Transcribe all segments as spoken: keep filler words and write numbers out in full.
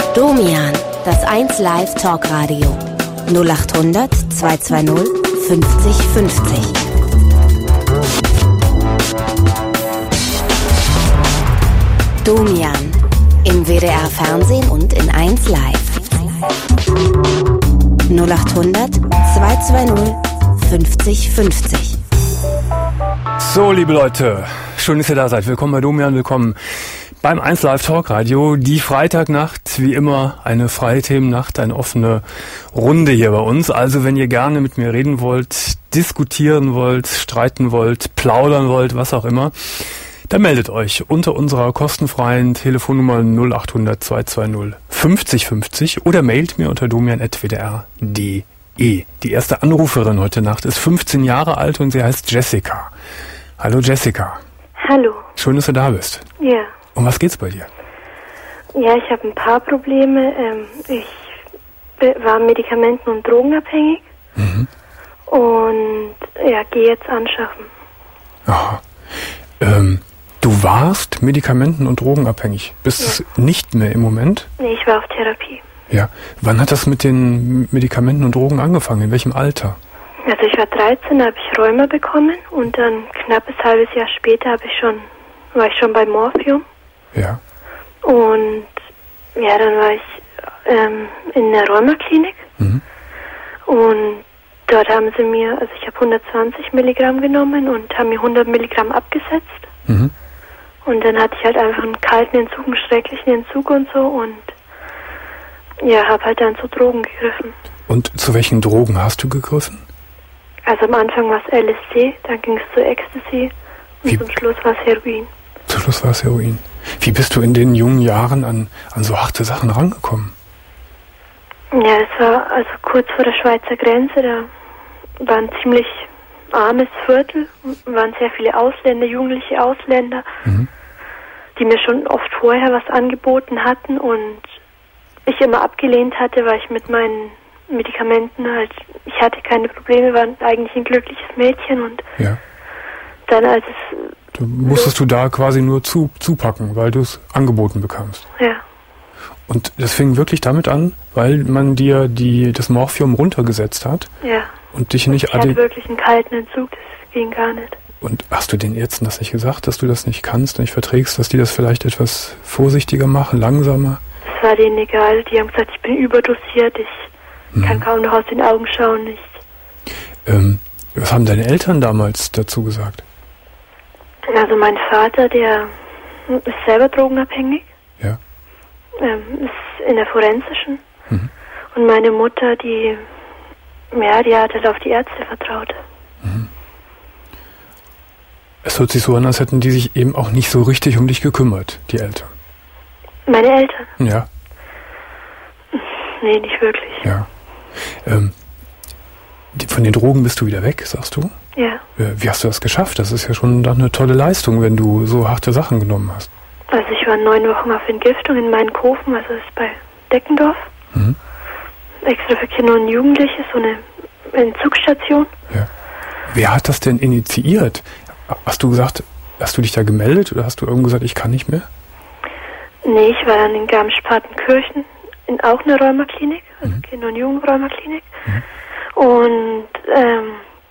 Domian, das eins Live Talkradio. null acht hundert zweihundertzweißig fünfzig fünfzig. Domian, im W D R Fernsehen und in eins Live. null acht hundert zweihundertzweißig fünfzig fünfzig. So, liebe Leute, schön, dass ihr da seid. Willkommen bei Domian, willkommen beim eins Live Talkradio. Die Freitagnacht, wie immer, eine freie Themennacht, eine offene Runde hier bei uns. Also, wenn ihr gerne mit mir reden wollt, diskutieren wollt, streiten wollt, plaudern wollt, was auch immer, dann meldet euch unter unserer kostenfreien Telefonnummer null acht hundert zweihundertzweißig fünfzig fünfzig oder mailt mir unter domian at w d r punkt d e. Die erste Anruferin heute Nacht ist fünfzehn Jahre alt und sie heißt Jessica. Hallo Jessica. Hallo. Schön, dass du da bist. Ja. Um was geht's bei dir? Ja, ich habe ein paar Probleme. Ähm, ich war medikamenten- und drogenabhängig mhm. und ja, gehe jetzt anschaffen. Aha. Ähm, du warst medikamenten- und drogenabhängig. Bist es ja. nicht mehr im Moment? Nee, ich war auf Therapie. Ja. Wann hat das mit den Medikamenten und Drogen angefangen? In welchem Alter? Also ich war dreizehn, da habe ich Rheuma bekommen und dann knappes halbes Jahr später habe ich schon, war ich schon bei Morphium. Ja. Und ja, dann war ich ähm, in der Rheumaklinik mhm. und dort haben sie mir, also ich habe hundertzwanzig Milligramm genommen und haben mir hundert Milligramm abgesetzt. Mhm. Und dann hatte ich halt einfach einen kalten Entzug, einen schrecklichen Entzug und so und ja, habe halt dann zu Drogen gegriffen. Und zu welchen Drogen hast du gegriffen? Also am Anfang war es L S D, dann ging es zu Ecstasy und Wie? zum Schluss war es Heroin. Zum Schluss war es Heroin. Wie bist du in den jungen Jahren an, an so harte Sachen rangekommen? Ja, es war also kurz vor der Schweizer Grenze, da war ein ziemlich armes Viertel, waren sehr viele Ausländer, jugendliche Ausländer, mhm. die mir schon oft vorher was angeboten hatten und ich immer abgelehnt hatte, weil ich mit meinen Medikamenten halt, ich hatte keine Probleme, war eigentlich ein glückliches Mädchen und ja. dann als es... Du musstest so, du da quasi nur zu, zupacken, weil du es angeboten bekamst. Ja. Und das fing wirklich damit an, weil man dir die, das Morphium runtergesetzt hat? Ja. Und dich nicht... Ich hatte wirklich einen kalten Entzug, das ging gar nicht. Und hast du den Ärzten das nicht gesagt, dass du das nicht kannst, nicht verträgst, dass die das vielleicht etwas vorsichtiger machen, langsamer? Das war denen egal, die haben gesagt, ich bin überdosiert, ich mhm. kann kaum noch aus den Augen schauen, nicht. Ähm, was haben deine Eltern damals dazu gesagt? Also mein Vater, der ist selber drogenabhängig. Ja. Ähm, ist in der forensischen. Mhm. Und meine Mutter, die, ja, die hat halt auf die Ärzte vertraut. Mhm. Es hört sich so an, als hätten die sich eben auch nicht so richtig um dich gekümmert, die Eltern. Meine Eltern? Ja. Nee, nicht wirklich. Ja. Ähm, die, von den Drogen bist du wieder weg, sagst du? Ja. Äh, wie hast du das geschafft? Das ist ja schon dann eine tolle Leistung, wenn du so harte Sachen genommen hast. Also ich war neun Wochen auf Entgiftung in Mainkofen, also das ist bei Deckendorf. Mhm. Extra für Kinder und Jugendliche, so eine Entzugsstation. Ja. Wer hat das denn initiiert? Hast du gesagt, hast du dich da gemeldet oder hast du irgendwann gesagt, ich kann nicht mehr? Nee, ich war dann in Garmisch-Partenkirchen, in auch einer Rheumaklinik, also mhm. Kinder- und Jugendrheumaklinik. Mhm. Und ähm,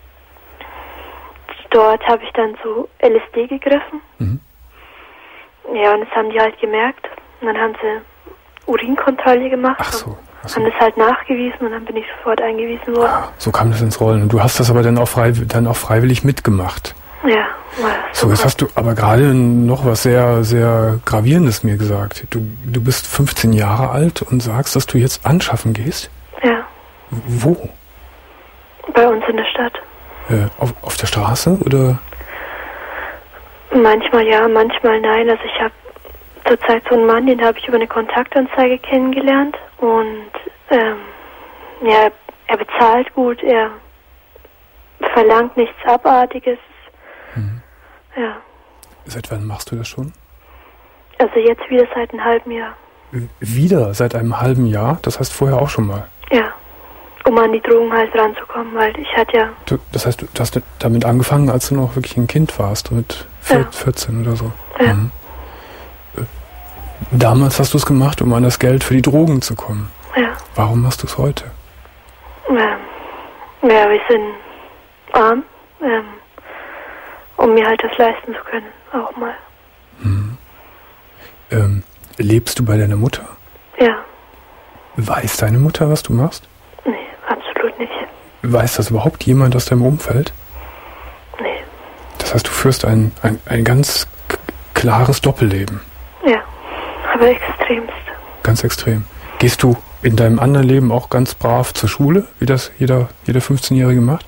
dort habe ich dann zu L S D gegriffen. Mhm. Ja, und das haben die halt gemerkt. Und dann haben sie Urinkontrolle gemacht. Ach so. Ach so. Haben das halt nachgewiesen und dann bin ich sofort eingewiesen worden. Ah, so kam das ins Rollen. Und du hast das aber dann auch, frei, dann auch freiwillig mitgemacht. Ja. So, jetzt hast du aber gerade noch was sehr, sehr Gravierendes mir gesagt. Du, du bist fünfzehn Jahre alt und sagst, dass du jetzt anschaffen gehst? Ja. Wo? Bei uns in der Stadt. Äh, auf, auf der Straße oder? Manchmal ja, manchmal nein. Also ich habe zurzeit so einen Mann, den habe ich über eine Kontaktanzeige kennengelernt und ähm, ja, er bezahlt gut, er verlangt nichts Abartiges. Mhm. Ja. Seit wann machst du das schon? Also jetzt wieder seit einem halben Jahr. Wieder seit einem halben Jahr? Das heißt vorher auch schon mal? Ja, um an die Drogen halt ranzukommen, weil ich hatte ja... Du, das heißt, du hast damit angefangen, als du noch wirklich ein Kind warst, mit ja. vierzehn oder so? Ja. Mhm. Damals hast du es gemacht, um an das Geld für die Drogen zu kommen. Ja. Warum machst du es heute? Ja. ja, wir sind arm, ähm, um mir halt das leisten zu können, auch mal. Hm. Ähm, lebst du bei deiner Mutter? Ja. Weiß deine Mutter, was du machst? Nee, absolut nicht. Weiß das überhaupt jemand aus deinem Umfeld? Nee. Das heißt, du führst ein, ein, ein ganz k- klares Doppelleben. Ja, aber extremst. Ganz extrem. Gehst du in deinem anderen Leben auch ganz brav zur Schule, wie das jeder, jeder fünfzehnjährige macht?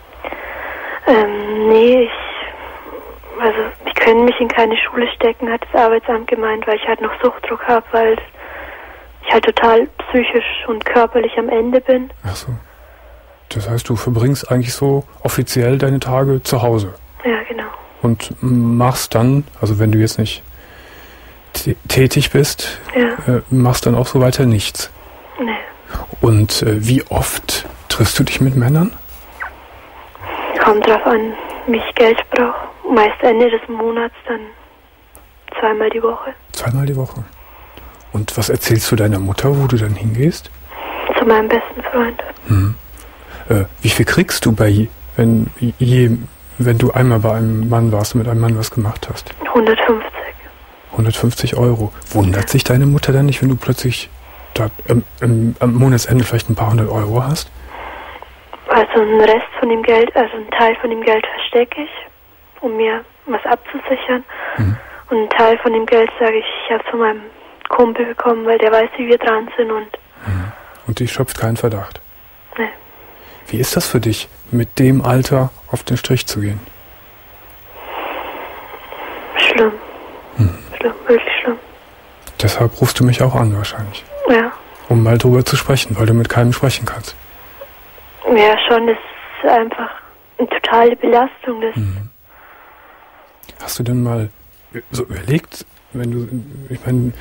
Ähm, nee, ich, also, die können mich in keine Schule stecken, hat das Arbeitsamt gemeint, weil ich halt noch Suchtdruck habe, weil ich halt total psychisch und körperlich am Ende bin. Ach so. Das heißt, du verbringst eigentlich so offiziell deine Tage zu Hause. Ja, genau. Und machst dann, also wenn du jetzt nicht t- tätig bist, Ja. äh, machst dann auch so weiter nichts. Nee. Und äh, wie oft triffst du dich mit Männern? Kommt drauf an, wie ich Geld brauche. Meist Ende des Monats, dann zweimal die Woche. Zweimal die Woche. Und was erzählst du deiner Mutter, wo du dann hingehst? Zu meinem besten Freund. Hm. Äh, wie viel kriegst du bei, wenn, je, wenn du einmal bei einem Mann warst und mit einem Mann was gemacht hast? hundertfünfzig. hundertfünfzig Euro. Wundert sich deine Mutter dann nicht, wenn du plötzlich da, ähm, ähm, am Monatsende vielleicht ein paar hundert Euro hast? Also einen Rest von dem Geld, also einen Teil von dem Geld verstecke ich, um mir was abzusichern. Mhm. Und einen Teil von dem Geld sage ich, ich habe es von meinem Kumpel bekommen, weil der weiß, wie wir dran sind und... Mhm. Und die schöpft keinen Verdacht? Nee. Wie ist das für dich, mit dem Alter auf den Strich zu gehen? Schlimm. Mhm. Schlimm, wirklich schlimm. Deshalb rufst du mich auch an wahrscheinlich. Ja. Um mal drüber zu sprechen, weil du mit keinem sprechen kannst. Ja, schon, das ist einfach eine totale Belastung. Das Mhm. Hast du denn mal so überlegt, wenn du, ich meine,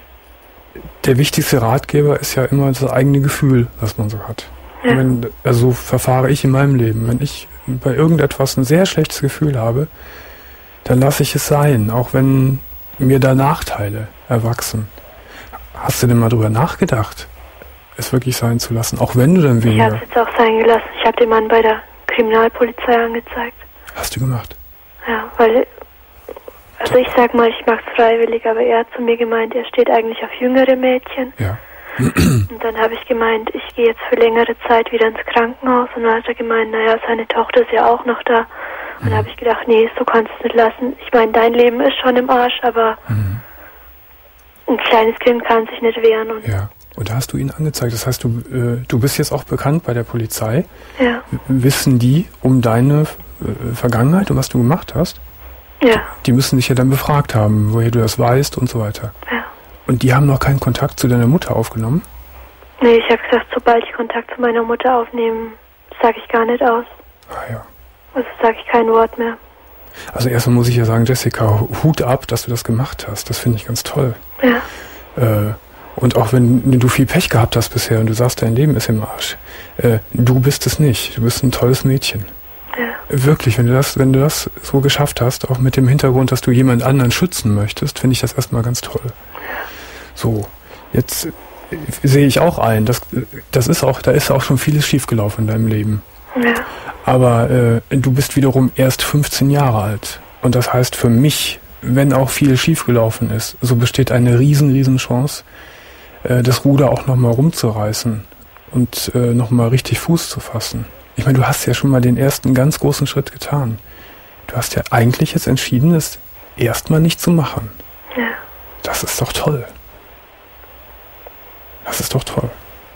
der wichtigste Ratgeber ist ja immer das eigene Gefühl, was man so hat. Ja. Wenn, also so verfahre ich in meinem Leben. Wenn ich bei irgendetwas ein sehr schlechtes Gefühl habe, dann lasse ich es sein, auch wenn mir da Nachteile erwachsen. Hast du denn mal drüber nachgedacht, es wirklich sein zu lassen, auch wenn du dann Ich weniger... habe es jetzt auch sein gelassen. Ich habe den Mann bei der Kriminalpolizei angezeigt. Hast du gemacht? Ja, weil, also ich sag mal, ich mache es freiwillig, aber er hat zu mir gemeint, er steht eigentlich auf jüngere Mädchen. Ja. Und dann habe ich gemeint, ich gehe jetzt für längere Zeit wieder ins Krankenhaus. Und dann hat er gemeint, naja, seine Tochter ist ja auch noch da. Und dann habe ich gedacht, nee, so kannst du es nicht lassen. Ich meine, dein Leben ist schon im Arsch, aber Mhm. ein kleines Kind kann sich nicht wehren. Und Ja. Und da hast du ihn angezeigt. Das heißt, du, äh, du bist jetzt auch bekannt bei der Polizei. ja, Wissen die um deine äh, Vergangenheit und was du gemacht hast? ja, Die müssen dich ja dann befragt haben, woher du das weißt und so weiter. ja. Und die haben noch keinen Kontakt zu deiner Mutter aufgenommen? Nee, ich habe gesagt, sobald ich Kontakt zu meiner Mutter aufnehme, sage ich gar nicht aus. Ah ja. Also sage ich kein Wort mehr. Also erstmal muss ich ja sagen, Jessica, Hut ab, dass du das gemacht hast. Das finde ich ganz toll. Ja, Äh, und auch wenn du viel Pech gehabt hast bisher und du sagst, dein Leben ist im Arsch, äh, du bist es nicht. Du bist ein tolles Mädchen. ja, Wirklich, wenn du das, wenn du das so geschafft hast, auch mit dem Hintergrund, dass du jemand anderen schützen möchtest, finde ich das erstmal ganz toll. So, jetzt äh, sehe ich auch ein, das, das ist auch, da ist auch schon vieles schiefgelaufen in deinem Leben. ja, Aber äh, du bist wiederum erst fünfzehn Jahre alt. Und das heißt für mich, wenn auch viel schiefgelaufen ist, so besteht eine riesen, riesen Chance, äh, das Ruder auch nochmal rumzureißen und äh, nochmal richtig Fuß zu fassen. Ich meine, du hast ja schon mal den ersten ganz großen Schritt getan. Du hast ja eigentlich jetzt entschieden, es erstmal nicht zu machen. ja. Das ist doch toll. Das ist doch toll.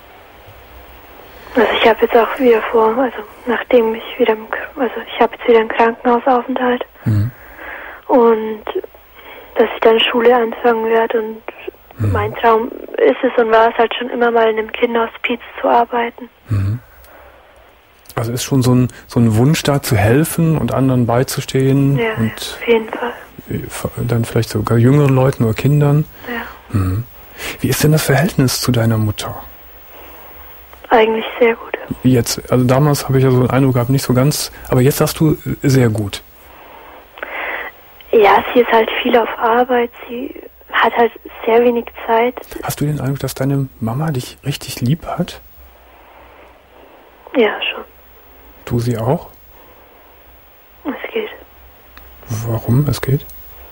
Also ich habe jetzt auch wieder vor, also nachdem ich wieder, im, also ich habe jetzt wieder einen Krankenhausaufenthalt Mhm. und dass ich dann Schule anfangen werde und Mhm. mein Traum ist es und war es halt schon immer mal in einem Kinderhospiz zu arbeiten. Mhm. Also ist schon so ein, so ein Wunsch da zu helfen und anderen beizustehen Ja, und auf jeden Fall. äh, dann vielleicht sogar jüngeren Leuten oder Kindern. Ja, Mhm. Wie ist denn das Verhältnis zu deiner Mutter? eigentlich sehr gut. Jetzt, also damals habe ich ja so einen Eindruck gehabt, nicht so ganz, aber jetzt sagst du äh, sehr gut. Ja, sie ist halt viel auf Arbeit. Sie hat halt sehr wenig Zeit. Hast du den Eindruck, dass deine Mama dich richtig lieb hat? Ja, schon. Du sie auch? Es geht. Warum? Es geht?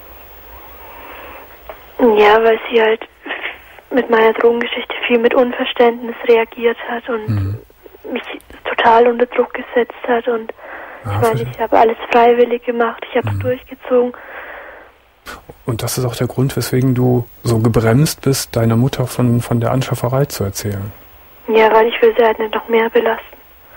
Ja, weil sie halt mit meiner Drogengeschichte viel mit Unverständnis reagiert hat und mhm. mich total unter Druck gesetzt hat. Und ah, ich meine, ich habe alles freiwillig gemacht, ich habe es mhm. durchgezogen. Und das ist auch der Grund, weswegen du so gebremst bist, deiner Mutter von, von der Anschafferei zu erzählen. Ja, weil ich will sie halt nicht noch mehr belasten.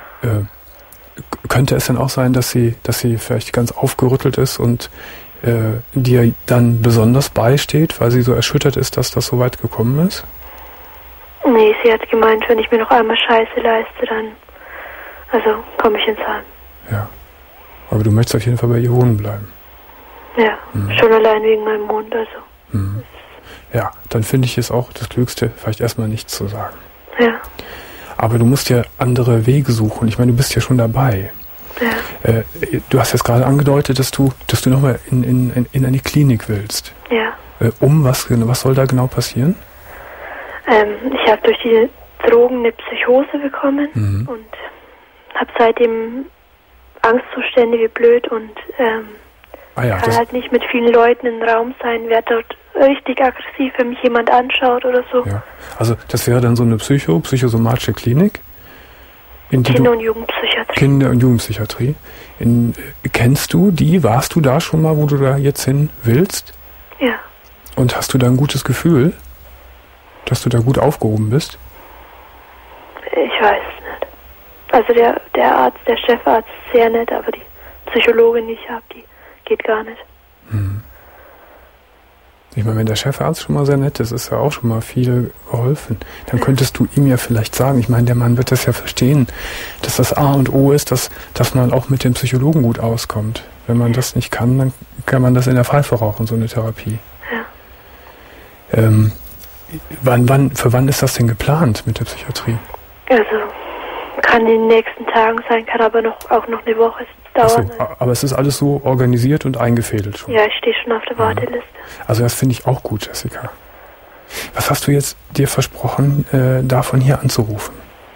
Äh, könnte es denn auch sein, dass sie, dass sie vielleicht ganz aufgerüttelt ist und äh, dir dann besonders beisteht, weil sie so erschüttert ist, dass das so weit gekommen ist? Nee, sie hat gemeint, wenn ich mir noch einmal Scheiße leiste, dann also komme ich ins Heim. Ja, aber du möchtest auf jeden Fall bei ihr wohnen bleiben. Ja, mhm. schon allein wegen meinem Mund, also. Mhm. Ja, dann finde ich es auch das Klügste, vielleicht erstmal nichts zu sagen. Ja. Aber du musst ja andere Wege suchen. Ich meine, du bist ja schon dabei. Ja. Äh, du hast jetzt gerade angedeutet, dass du, dass du nochmal in, in, in eine Klinik willst. Ja. Äh, um was, was soll da genau passieren? Ähm, ich habe durch die Drogen eine Psychose bekommen mhm. und habe seitdem Angstzustände wie blöd und ähm, ah ja, kann halt nicht mit vielen Leuten im Raum sein, wer dort richtig aggressiv, wenn mich jemand anschaut oder so. Ja. Also das wäre dann so eine Psycho, psychosomatische Klinik? In die Kinder- und Jugendpsychiatrie. Kinder- und Jugendpsychiatrie. In, äh, kennst du die? Warst du da schon mal, wo du da jetzt hin willst? Ja. Und hast du da ein gutes Gefühl, dass du da gut aufgehoben bist? Ich weiß nicht. Also der, der Arzt, der Chefarzt ist sehr nett, aber die Psychologin, die ich habe, die geht gar nicht. Hm. Ich meine, wenn der Chefarzt schon mal sehr nett ist, ist ja auch schon mal viel geholfen. Dann ja. könntest du ihm ja vielleicht sagen, ich meine, der Mann wird das ja verstehen, dass das A und O ist, dass, dass man auch mit dem Psychologen gut auskommt. Wenn man das nicht kann, dann kann man das in der Pfeife rauchen, so eine Therapie. Ja. Ähm, wann, wann, für wann ist das denn geplant mit der Psychiatrie? Also, kann in den nächsten Tagen sein, kann aber noch, auch noch eine Woche dauern. So, aber es ist alles so organisiert und eingefädelt schon? Ja, ich stehe schon auf der Warteliste. Also das finde ich auch gut, Jessica. Was hast du jetzt dir versprochen, äh, davon hier anzurufen?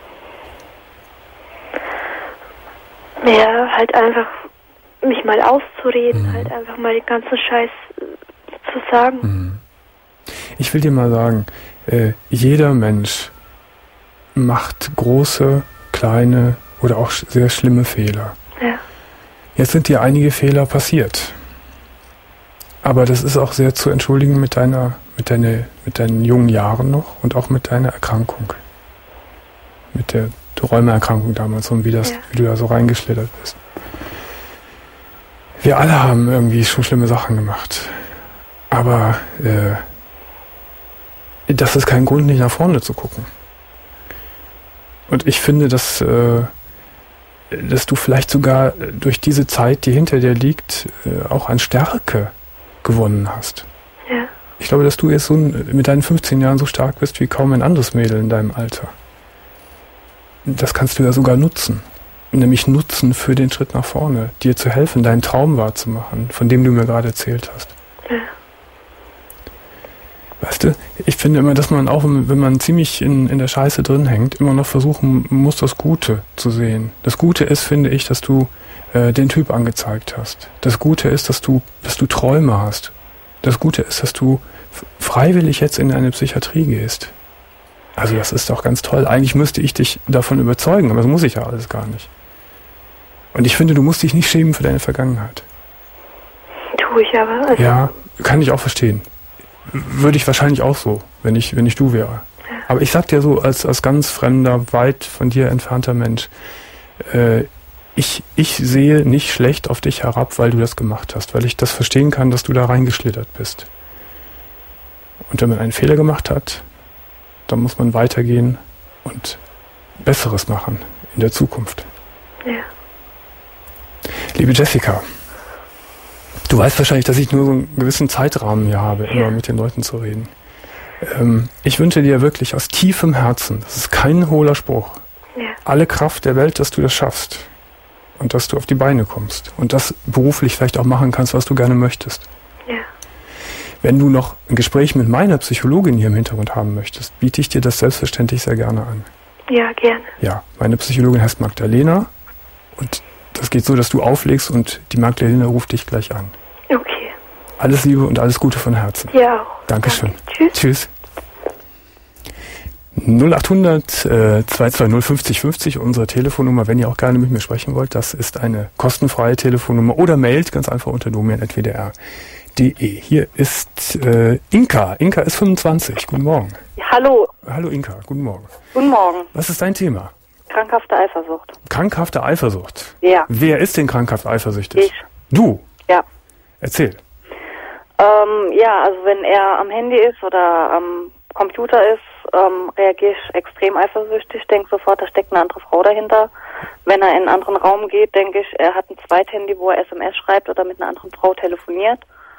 Ja, halt einfach mich mal auszureden, mhm. halt einfach mal den ganzen Scheiß äh, zu sagen. Mhm. Ich will dir mal sagen, äh, jeder Mensch macht große, kleine oder auch sehr schlimme Fehler. Ja. Jetzt sind dir einige Fehler passiert. Aber das ist auch sehr zu entschuldigen mit deiner, mit deiner, mit deinen jungen Jahren noch und auch mit deiner Erkrankung. Mit der Rheumaerkrankung damals und wie das, ja. wie du da so reingeschlittert bist. Wir alle haben irgendwie schon schlimme Sachen gemacht. Aber äh, das ist kein Grund, nicht nach vorne zu gucken. Und ich finde, dass, äh, dass du vielleicht sogar durch diese Zeit, die hinter dir liegt, äh, auch an Stärke gewonnen hast. Ja. Ich glaube, dass du jetzt so mit deinen fünfzehn Jahren so stark bist wie kaum ein anderes Mädel in deinem Alter. Das kannst du ja sogar nutzen. Nämlich nutzen für den Schritt nach vorne, dir zu helfen, deinen Traum wahrzumachen, von dem du mir gerade erzählt hast. Ja. Weißt du, ich finde immer, dass man auch, wenn man ziemlich in, in der Scheiße drin hängt, immer noch versuchen muss, das Gute zu sehen. Das Gute ist, finde ich, dass du äh, den Typ angezeigt hast. Das Gute ist, dass du, dass du Träume hast. Das Gute ist, dass du f- freiwillig jetzt in eine Psychiatrie gehst. Also das ist doch ganz toll. Eigentlich müsste ich dich davon überzeugen, aber das muss ich ja alles gar nicht. Und ich finde, du musst dich nicht schämen für deine Vergangenheit. Tue ich aber. Also ja, kann ich auch verstehen. Würde ich wahrscheinlich auch so, wenn ich, wenn ich du wäre. Ja. Aber ich sag dir so, als, als ganz fremder, weit von dir entfernter Mensch, äh, ich, ich sehe nicht schlecht auf dich herab, weil du das gemacht hast, weil ich das verstehen kann, dass du da reingeschlittert bist. Und wenn man einen Fehler gemacht hat, dann muss man weitergehen und Besseres machen in der Zukunft. Ja. Liebe Jessica, du weißt wahrscheinlich, dass ich nur so einen gewissen Zeitrahmen hier habe, immer ja. mit den Leuten zu reden. Ähm, ich wünsche dir wirklich aus tiefem Herzen, das ist kein hohler Spruch, ja. alle Kraft der Welt, dass du das schaffst und dass du auf die Beine kommst und das beruflich vielleicht auch machen kannst, was du gerne möchtest. Ja. Wenn du noch ein Gespräch mit meiner Psychologin hier im Hintergrund haben möchtest, biete ich dir das selbstverständlich sehr gerne an. Ja, gerne. Ja, meine Psychologin heißt Magdalena und das geht so, dass du auflegst und die Magdalena ruft dich gleich an. Okay. Alles Liebe und alles Gute von Herzen. Ja auch. Dankeschön. Danke. Tschüss. Tschüss. null achthundert äh, zwei zwei null fünfzig fünfzig, unsere Telefonnummer, wenn ihr auch gerne mit mir sprechen wollt. Das ist eine kostenfreie Telefonnummer oder mailt ganz einfach unter domian at w d r punkt d e. Hier ist äh, Inka. Inka ist fünfundzwanzig. Guten Morgen. Hallo. Hallo Inka, guten Morgen. Guten Morgen. Was ist dein Thema? Krankhafte Eifersucht. Krankhafte Eifersucht? Ja. Wer ist denn krankhaft eifersüchtig? Ich. Du? Ja. Erzähl. Ähm, ja, also wenn er am Handy ist oder am Computer ist, ähm, reagiere ich extrem eifersüchtig, denke sofort, da steckt eine andere Frau dahinter. Wenn er in einen anderen Raum geht, denke ich, er hat ein Zweithandy, wo er S M S schreibt oder mit einer anderen Frau telefoniert.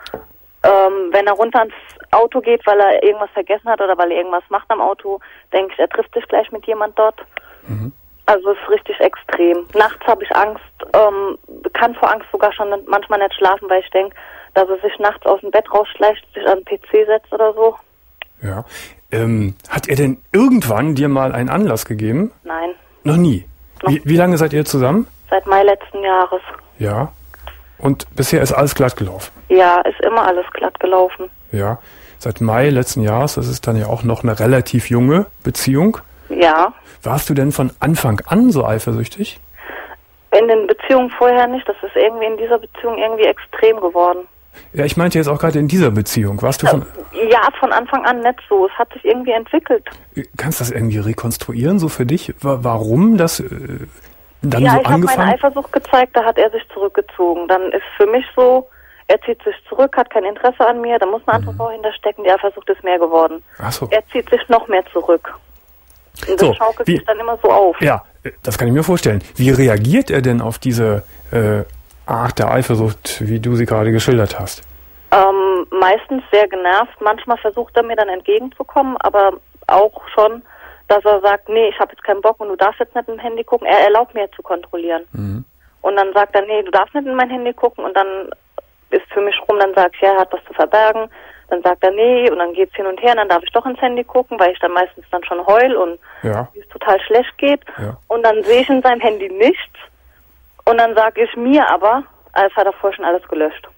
Ähm, wenn er runter ans Auto geht, weil er irgendwas vergessen hat oder weil er irgendwas macht am Auto, denke ich, er trifft sich gleich mit jemand dort. Mhm. Also es ist richtig extrem. Nachts habe ich Angst, ähm, kann vor Angst sogar schon manchmal nicht schlafen, weil ich denke, dass er sich nachts aus dem Bett rausschleicht, sich an den P C setzt oder so. Ja. Ähm, hat er denn irgendwann dir mal einen Anlass gegeben? Nein. Noch nie? Noch. Wie, wie lange seid ihr zusammen? Seit Mai letzten Jahres. Ja. Und bisher ist alles glatt gelaufen? Ja, ist immer alles glatt gelaufen. Ja. Seit Mai letzten Jahres, das ist dann ja auch noch eine relativ junge Beziehung. Ja. Warst du denn von Anfang an so eifersüchtig? In den Beziehungen vorher nicht. Das ist irgendwie in dieser Beziehung irgendwie extrem geworden. Ja, ich meinte jetzt auch gerade in dieser Beziehung. Warst du von... Ja, von Anfang an nicht so. Es hat sich irgendwie entwickelt. Kannst du das irgendwie rekonstruieren, so für dich? Warum das äh, dann ja, so ich habe meine Eifersucht gezeigt, da hat er sich zurückgezogen. Dann ist für mich so, er zieht sich zurück, hat kein Interesse an mir, da muss eine andere Mhm. Frau hinterstecken, die Eifersucht ist mehr geworden. Ach so. Er zieht sich noch mehr zurück. Und das So, schaukelt wie- sich dann immer so auf. Ja, das kann ich mir vorstellen. Wie reagiert er denn auf diese äh, Art der Eifersucht, wie du sie gerade geschildert hast? Ähm, meistens sehr genervt. Manchmal versucht er mir dann entgegenzukommen, aber auch schon, dass er sagt, nee, ich habe jetzt keinen Bock und du darfst jetzt nicht im Handy gucken. Er erlaubt mir zu kontrollieren. Mhm. Und dann sagt er, nee, du darfst nicht in mein Handy gucken. Und dann ist für mich rum, dann sag ich, ja, er hat was zu verbergen. Dann sagt er, nee, und dann geht's hin und her. Und dann darf ich doch ins Handy gucken, weil ich dann meistens dann schon heul und Ja. es total schlecht geht. Ja. Und dann sehe ich in seinem Handy nichts. Und dann sage ich mir aber, als hat er vorher schon alles gelöscht.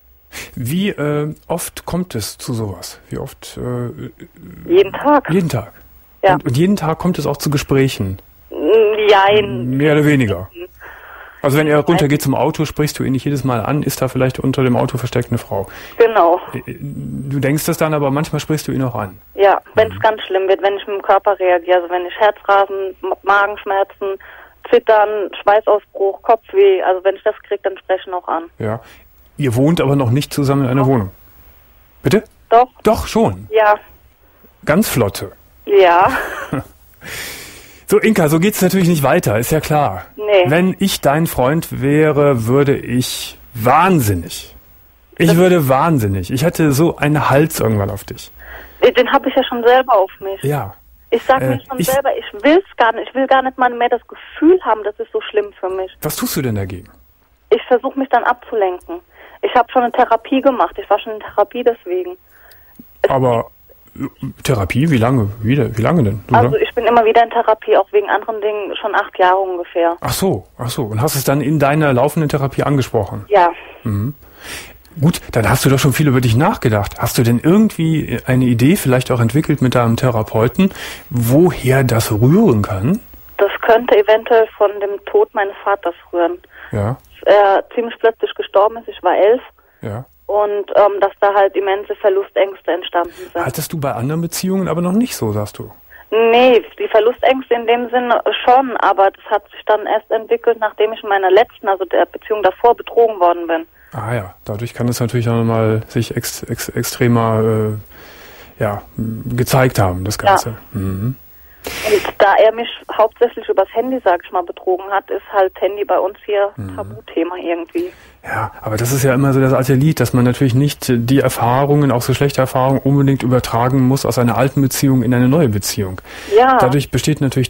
Wie äh, oft kommt es zu sowas? Wie oft? Äh, Jeden Tag. jeden Tag. Ja. Und, und jeden Tag kommt es auch zu Gesprächen? Jein. Mehr oder weniger. Also wenn er runtergeht zum Auto, sprichst du ihn nicht jedes Mal an, ist da vielleicht unter dem Auto versteckt eine Frau. Genau. Du denkst das dann, aber manchmal sprichst du ihn auch an. Ja, wenn es ganz schlimm wird, wenn ich mit dem Körper reagiere, also wenn ich Herzrasen, M- Magenschmerzen, Zittern, Schweißausbruch, Kopfweh, also wenn ich das kriege, dann spreche ich ihn auch an. Ja. Ihr wohnt aber noch nicht zusammen in einer Doch. Wohnung. Bitte? Doch, Doch, schon. ja, Ganz flotte. ja, So, Inka, so geht's natürlich nicht weiter, ist ja klar. Nee. Wenn ich dein Freund wäre, würde ich wahnsinnig. Ich würde wahnsinnig. Ich hätte so einen Hals irgendwann auf dich. den habe ich ja schon selber auf mich. Ja. Ich sag Äh, mir schon ich- selber, ich will's gar nicht, ich will gar nicht mal mehr das Gefühl haben, das ist so schlimm für mich. Was tust du denn dagegen? Ich versuche mich dann abzulenken. Ich habe schon eine Therapie gemacht, ich war schon in Therapie deswegen. Aber äh, Therapie, wie lange? Wie, wie lange denn? Du, Also oder? ich bin immer wieder in Therapie, auch wegen anderen Dingen, schon acht Jahre ungefähr. Ach so, ach so. Und hast es dann in deiner laufenden Therapie angesprochen? Ja. Gut, dann hast du doch schon viel über dich nachgedacht. Hast du denn irgendwie eine Idee vielleicht auch entwickelt mit deinem Therapeuten, woher das rühren kann? Das könnte eventuell von dem Tod meines Vaters rühren. Ja, Er ziemlich plötzlich gestorben ist, ich war elf, ja. und ähm, dass da halt immense Verlustängste entstanden sind. Hattest du bei anderen Beziehungen aber noch nicht so, sagst du? Nee, die Verlustängste in dem Sinne schon, aber das hat sich dann erst entwickelt, nachdem ich in meiner letzten, also der Beziehung davor, betrogen worden bin. Ah ja, dadurch kann es natürlich auch nochmal sich ex, ex, extremer äh, ja, m, gezeigt haben, das Ganze. Mhm. Und da er mich hauptsächlich übers Handy, sag ich mal, betrogen hat, ist halt Handy bei uns hier Tabuthema irgendwie. Ja, aber das ist ja immer so das alte Lied, dass man natürlich nicht die Erfahrungen, auch so schlechte Erfahrungen, unbedingt übertragen muss aus einer alten Beziehung in eine neue Beziehung. Ja. Dadurch besteht natürlich die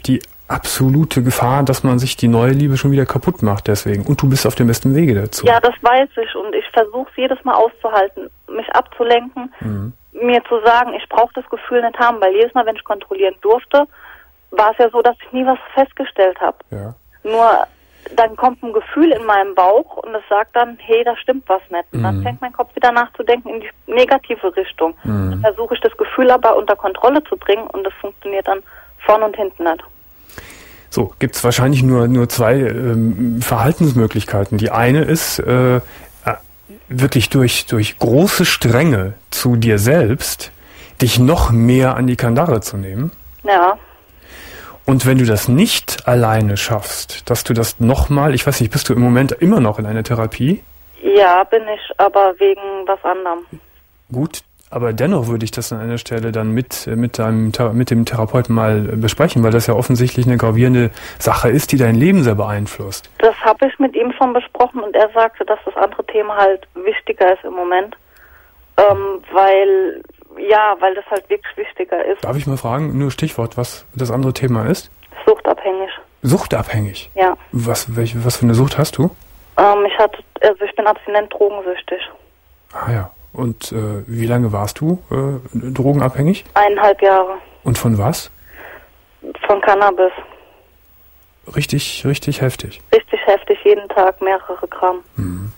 absolute Gefahr, dass man sich die neue Liebe schon wieder kaputt macht deswegen. Und du bist auf dem besten Wege dazu. Ja, das weiß ich und ich versuche es jedes Mal auszuhalten, mich abzulenken, mhm. mir zu sagen, ich brauche das Gefühl nicht haben, weil jedes Mal, wenn ich kontrollieren durfte, war es ja so, dass ich nie was festgestellt habe. Ja. Nur dann kommt ein Gefühl in meinem Bauch und es sagt dann, hey, da stimmt was nicht. Und dann mhm. fängt mein Kopf wieder nachzudenken in die negative Richtung. Mhm. Dann versuche ich das Gefühl aber unter Kontrolle zu bringen und das funktioniert dann vorne und hinten nicht. So, gibt es wahrscheinlich nur, nur zwei ähm, Verhaltensmöglichkeiten. Die eine ist, äh, äh, wirklich durch, durch große Strenge zu dir selbst, dich noch mehr an die Kandare zu nehmen. Ja. Und wenn du das nicht alleine schaffst, dass du das nochmal, ich weiß nicht, bist du im Moment immer noch in einer Therapie? Ja, bin ich, aber wegen was anderem. Gut, aber dennoch würde ich das an einer Stelle dann mit, mit, deinem, mit dem Therapeuten mal besprechen, weil das ja offensichtlich eine gravierende Sache ist, die dein Leben sehr beeinflusst. Das habe ich mit ihm schon besprochen und er sagte, dass das andere Thema halt wichtiger ist im Moment, ähm, weil... Ja, weil das halt wirklich wichtiger ist. Darf ich mal fragen, nur Stichwort, was das andere Thema ist? Suchtabhängig. Suchtabhängig? Ja. Was, welche, was für eine Sucht hast du? Ähm, ich hatte, also ich bin abstinent drogensüchtig. Ah ja. Und äh, wie lange warst du äh, drogenabhängig? Eineinhalb Jahre. Und von was? Von Cannabis. Richtig, richtig heftig? Richtig heftig, jeden Tag mehrere Gramm. Hm.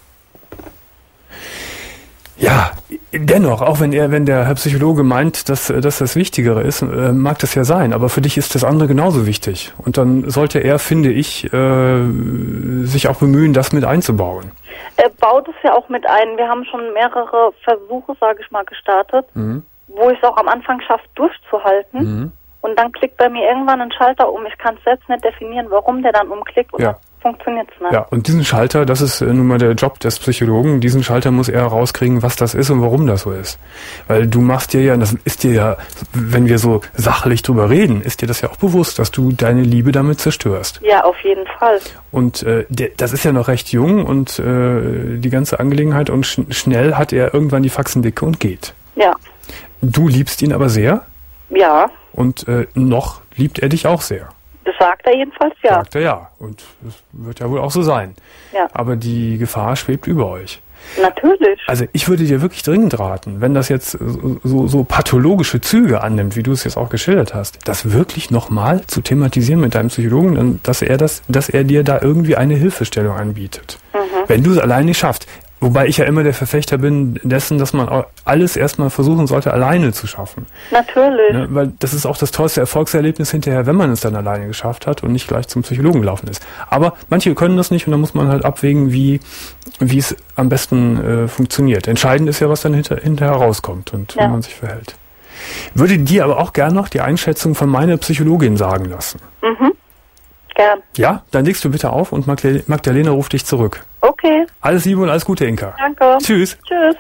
Ja, dennoch, auch wenn er, wenn der Herr Psychologe meint, dass, dass das Wichtigere ist, äh, mag das ja sein, aber für dich ist das andere genauso wichtig. Und dann sollte er, finde ich, äh, sich auch bemühen, das mit einzubauen. Er baut es ja auch mit ein. Wir haben schon mehrere Versuche, sage ich mal, gestartet, mhm. wo ich es auch am Anfang schaffe, durchzuhalten. Mhm. Und dann klickt bei mir irgendwann ein Schalter um. Ich kann es selbst nicht definieren, warum der dann umklickt. Und ja. funktioniert es nicht. Ja, und diesen Schalter, das ist nun mal der Job des Psychologen, diesen Schalter muss er rauskriegen, was das ist und warum das so ist. Weil du machst dir ja, das ist dir ja, wenn wir so sachlich drüber reden, ist dir das ja auch bewusst, dass du deine Liebe damit zerstörst. Ja, auf jeden Fall. Und äh, der, das ist ja noch recht jung und äh, die ganze Angelegenheit und sch- schnell hat er irgendwann die Faxen dicke und geht. Ja. Du liebst ihn aber sehr? Ja. Und äh, noch liebt er dich auch sehr? Das sagt er jedenfalls, ja. Sagt er ja. Und das wird ja wohl auch so sein. Ja. Aber die Gefahr schwebt über euch. Natürlich. Also ich würde dir wirklich dringend raten, wenn das jetzt so, so, so pathologische Züge annimmt, wie du es jetzt auch geschildert hast, das wirklich nochmal zu thematisieren mit deinem Psychologen, dann, dass er das, dass er dir da irgendwie eine Hilfestellung anbietet. Mhm. Wenn du es alleine nicht schaffst. Wobei ich ja immer der Verfechter bin dessen, dass man alles erstmal versuchen sollte, alleine zu schaffen. Natürlich. Ne, weil das ist auch das tollste Erfolgserlebnis hinterher, wenn man es dann alleine geschafft hat und nicht gleich zum Psychologen gelaufen ist. Aber manche können das nicht und da muss man halt abwägen, wie wie es am besten äh, funktioniert. Entscheidend ist ja, was dann hinter, hinterher rauskommt und ja. wie man sich verhält. Würde dir aber auch gern noch die Einschätzung von meiner Psychologin sagen lassen. Mhm. Gern. Ja, dann legst du bitte auf und Magdalena ruft dich zurück. Okay. Alles Liebe und alles Gute, Inka. Danke. Tschüss. Tschüss.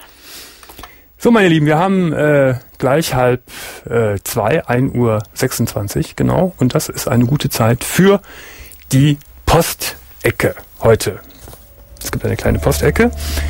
So, meine Lieben, wir haben äh, gleich halb äh, zwei, ein Uhr sechsundzwanzig, genau. Und das ist eine gute Zeit für die Postecke heute. Es gibt eine kleine Postecke.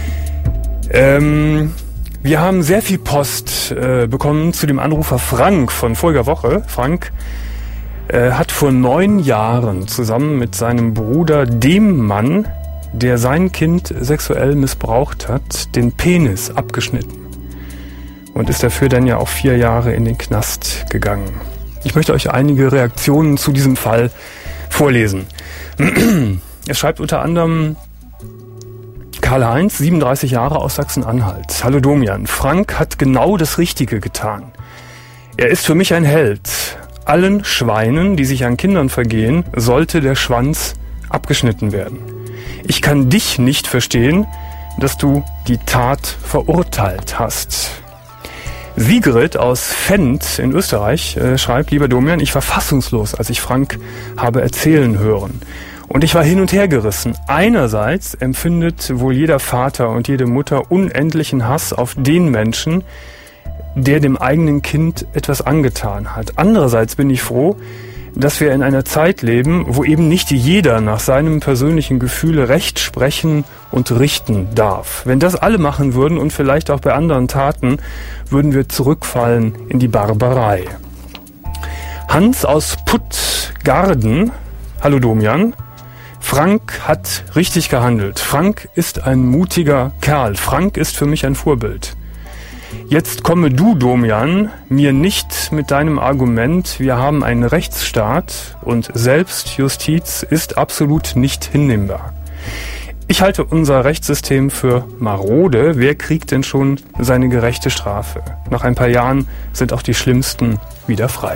Ähm, wir haben sehr viel Post äh, bekommen zu dem Anrufer Frank von voriger Woche. Frank äh, hat vor neun Jahren zusammen mit seinem Bruder, dem Mann, der sein Kind sexuell missbraucht hat, den Penis abgeschnitten. Und ist dafür dann ja auch vier Jahre in den Knast gegangen. Ich möchte euch einige Reaktionen zu diesem Fall vorlesen. Er schreibt unter anderem Karl-Heinz, siebenunddreißig Jahre aus Sachsen-Anhalt. Hallo Domian, Frank hat genau das Richtige getan. Er ist für mich ein Held. Allen Schweinen, die sich an Kindern vergehen, sollte der Schwanz abgeschnitten werden. Ich kann dich nicht verstehen, dass du die Tat verurteilt hast. Sigrid aus Fendt in Österreich äh, schreibt, lieber Domian, ich war fassungslos, als ich Frank habe erzählen hören. Und ich war hin und her gerissen. Einerseits empfindet wohl jeder Vater und jede Mutter unendlichen Hass auf den Menschen, der dem eigenen Kind etwas angetan hat. Andererseits bin ich froh, dass wir in einer Zeit leben, wo eben nicht jeder nach seinem persönlichen Gefühl Recht sprechen und richten darf. Wenn das alle machen würden und vielleicht auch bei anderen Taten, würden wir zurückfallen in die Barbarei. Hans aus Putt Garden. Hallo Domian. Frank hat richtig gehandelt. Frank ist ein mutiger Kerl. Frank ist für mich ein Vorbild. Jetzt komme du, Domian, mir nicht mit deinem Argument, wir haben einen Rechtsstaat und Selbstjustiz ist absolut nicht hinnehmbar. Ich halte unser Rechtssystem für marode. Wer kriegt denn schon seine gerechte Strafe? Nach ein paar Jahren sind auch die Schlimmsten wieder frei.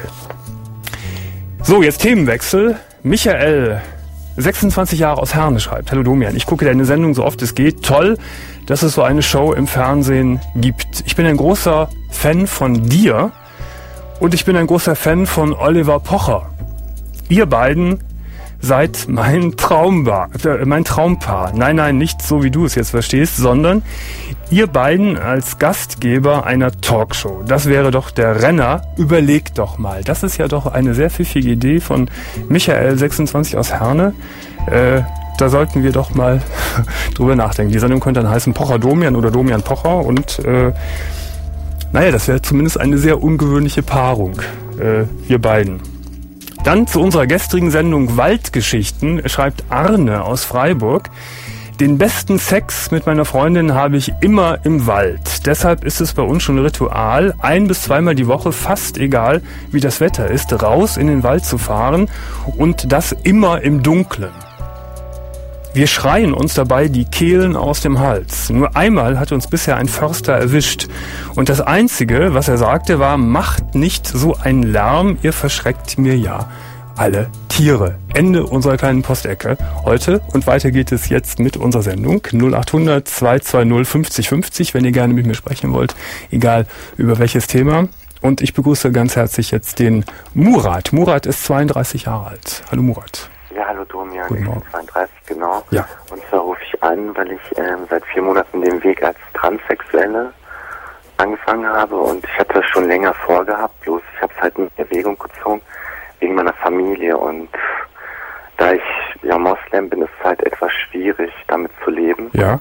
So, jetzt Themenwechsel. Michael, sechsundzwanzig Jahre aus Herne, schreibt: Hallo Domian, ich gucke deine Sendung so oft es geht. Toll, dass es so eine Show im Fernsehen gibt. Ich bin ein großer Fan von dir und ich bin ein großer Fan von Oliver Pocher. Ihr beiden seid mein Traumbar, äh, mein Traumpaar. Nein, nein, nicht so, wie du es jetzt verstehst, sondern ihr beiden als Gastgeber einer Talkshow. Das wäre doch der Renner. Überlegt doch mal. Das ist ja doch eine sehr pfiffige Idee von Michael, sechsundzwanzig aus Herne. Äh, da sollten wir doch mal drüber nachdenken. Die Sendung könnte dann heißen Pocher Domian oder Domian Pocher und äh, naja, das wäre zumindest eine sehr ungewöhnliche Paarung. Äh, wir beiden. Dann zu unserer gestrigen Sendung Waldgeschichten schreibt Arne aus Freiburg: Den besten Sex mit meiner Freundin habe ich immer im Wald. Deshalb ist es bei uns schon Ritual, ein- bis zweimal die Woche, fast egal wie das Wetter ist, raus in den Wald zu fahren und das immer im Dunkeln. Wir schreien uns dabei die Kehlen aus dem Hals. Nur einmal hat uns bisher ein Förster erwischt. Und das Einzige, was er sagte, war: Macht nicht so einen Lärm, ihr verschreckt mir ja alle Tiere. Ende unserer kleinen Postecke heute. Und weiter geht es jetzt mit unserer Sendung null acht hundert zwei zwei null fünfzig fünfzig, wenn ihr gerne mit mir sprechen wollt, egal über welches Thema. Und ich begrüße ganz herzlich jetzt den Murat. Murat ist zweiunddreißig Jahre alt. Hallo Murat. Ja, hallo Domian, Guten ich Morgen. bin zweiunddreißig, genau. Ja. Und zwar rufe ich an, weil ich ähm, seit vier Monaten den Weg als Transsexuelle angefangen habe und ich hatte das schon länger vorgehabt, bloß ich habe es halt in Erwägung gezogen wegen meiner Familie und da ich ja Moslem bin, ist es halt etwas schwierig, damit zu leben. Ja.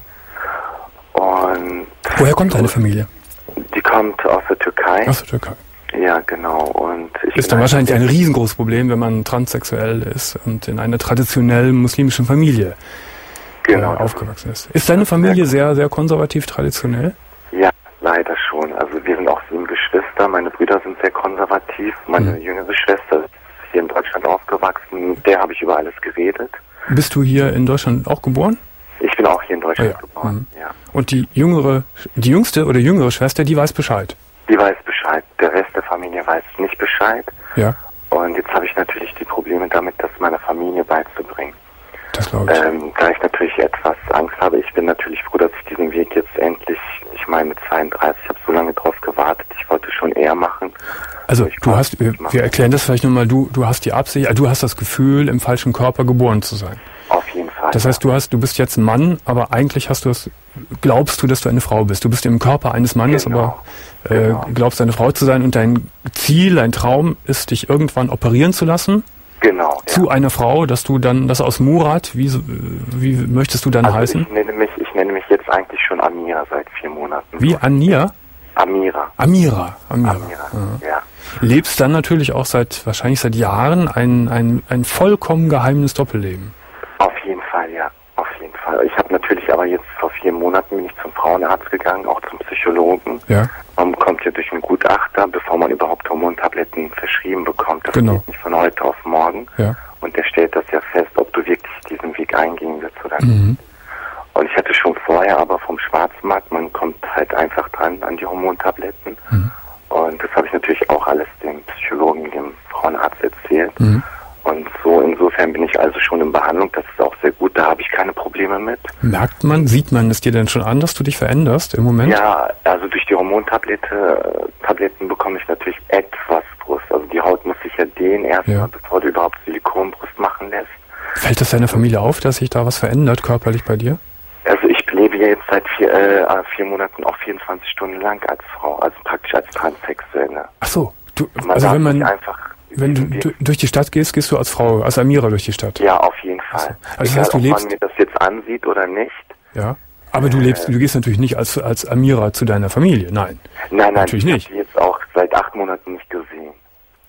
Und Woher kommt deine Familie? die kommt aus der Türkei. Aus der Türkei. Ja, genau. Und ich Ist dann wahrscheinlich ein riesengroßes Problem, wenn man transsexuell ist und in einer traditionellen muslimischen Familie genau, äh, aufgewachsen ist. Ist deine Familie sehr, sehr konservativ traditionell? Ja, leider schon. Also wir sind auch sieben Geschwister. Meine Brüder sind sehr konservativ. Meine mhm. jüngere Schwester ist hier in Deutschland aufgewachsen. Mit der habe ich über alles geredet. Bist du hier in Deutschland auch geboren? Ich bin auch hier in Deutschland oh ja. geboren, mhm. ja. Und die jüngere, die jüngste oder jüngere Schwester, die weiß Bescheid? Die weiß Bescheid. Der Rest der Familie weiß nicht Bescheid. Ja. Und jetzt habe ich natürlich die Probleme damit, das meiner Familie beizubringen. Das glaube ich. Ähm, da ich natürlich etwas Angst habe, ich bin natürlich froh, dass ich diesen Weg jetzt endlich, ich meine mit zweiunddreißig, ich habe so lange drauf gewartet, ich wollte schon eher machen. Also du hast, wir, wir erklären das vielleicht nochmal, du, du hast die Absicht, du hast das Gefühl, im falschen Körper geboren zu sein. Auf jeden Fall. Das heißt, du hast, du bist jetzt ein Mann, aber eigentlich hast du es, glaubst du, dass du eine Frau bist. Du bist im Körper eines Mannes, genau. aber äh, genau. glaubst eine Frau zu sein und dein Ziel, dein Traum ist, dich irgendwann operieren zu lassen. Genau. Zu ja. einer Frau, dass du dann, das aus Murat, wie, wie möchtest du dann also heißen? Ich nenne mich, ich nenne mich jetzt eigentlich schon Amira seit vier Monaten. Wie, Ania? Amira. Amira. Amira. Amira, ja. ja. Lebst dann natürlich auch seit, wahrscheinlich seit Jahren ein, ein, ein vollkommen geheimes Doppelleben. Auf jeden Fall, ja. Auf jeden Fall. Ich habe natürlich aber jetzt vor vier Monaten bin ich zum Frauenarzt gegangen, auch zum Psychologen. Ja. Man bekommt ja durch einen Gutachter, bevor man überhaupt Hormontabletten verschrieben bekommt. Das genau. geht nicht von heute auf morgen. Ja. Und der stellt das ja fest, ob du wirklich diesen Weg eingehen willst oder nicht. Mhm. Und ich hatte schon vorher aber vom Schwarzmarkt, man kommt halt einfach dran an die Hormontabletten. Mhm. Und das habe ich natürlich auch alles dem Psychologen, dem Frauenarzt erzählt. Mhm. Und so insofern bin ich also schon in Behandlung, das ist auch sehr gut, da habe ich keine Probleme mit. Merkt man, sieht man es dir denn schon an, dass du dich veränderst im Moment? Ja, also durch die Hormontablette, Tabletten bekomme ich natürlich etwas Brust. Also die Haut muss sich ja dehnen erstmal, ja. bevor du überhaupt Silikonbrust machen lässt. Fällt das deiner Familie auf, dass sich da was verändert körperlich bei dir? Also ich lebe ja jetzt seit vier, äh, vier Monaten auch vierundzwanzig Stunden lang als Frau, also praktisch als Transsexuelle. Ach so, du, man also wenn man, einfach wenn du, du durch die Stadt gehst, gehst du als Frau, als Amira durch die Stadt? Ja, auf jeden Fall. Also, also Egal, das heißt, du ob lebst, man mir das jetzt ansieht oder nicht. Ja, aber du lebst, du gehst natürlich nicht als als Amira zu deiner Familie, nein. Nein, nein, natürlich ich nicht. habe die jetzt auch seit acht Monaten nicht gesehen.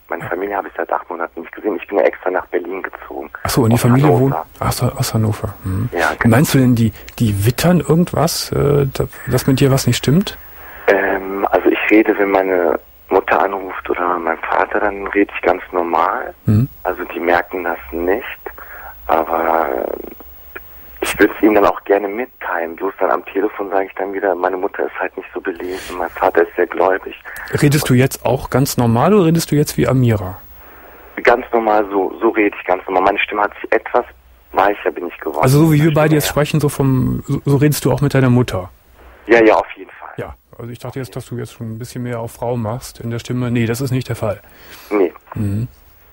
Meine Familie habe ich seit acht Monaten nicht gesehen. Ich bin ja extra nach Berlin gezogen. Ach so, und die Familie Hannover. wohnt aus, aus Hannover. Hm. Ja, genau. Meinst du denn, die, die wittern irgendwas, äh, dass mit dir was nicht stimmt? Ähm, also ich rede, wenn meine Mutter anruft oder mein Vater, dann rede ich ganz normal. Hm. Also die merken das nicht. Aber ich würde es ihnen dann auch gerne mitteilen. Bloß dann am Telefon sage ich dann wieder, meine Mutter ist halt nicht so belesen, mein Vater ist sehr gläubig. Redest du jetzt auch ganz normal oder redest du jetzt wie Amira? Ganz normal, so so rede ich ganz normal. Meine Stimme hat sich etwas weicher bin ich geworden. Also so wie wir beide jetzt sprechen, so vom, so, so redest du auch mit deiner Mutter? Ja, ja, auf jeden Fall. Ja, also ich dachte jetzt, dass du jetzt schon ein bisschen mehr auf Frau machst in der Stimme. Nee, das ist nicht der Fall. Nee. Mhm.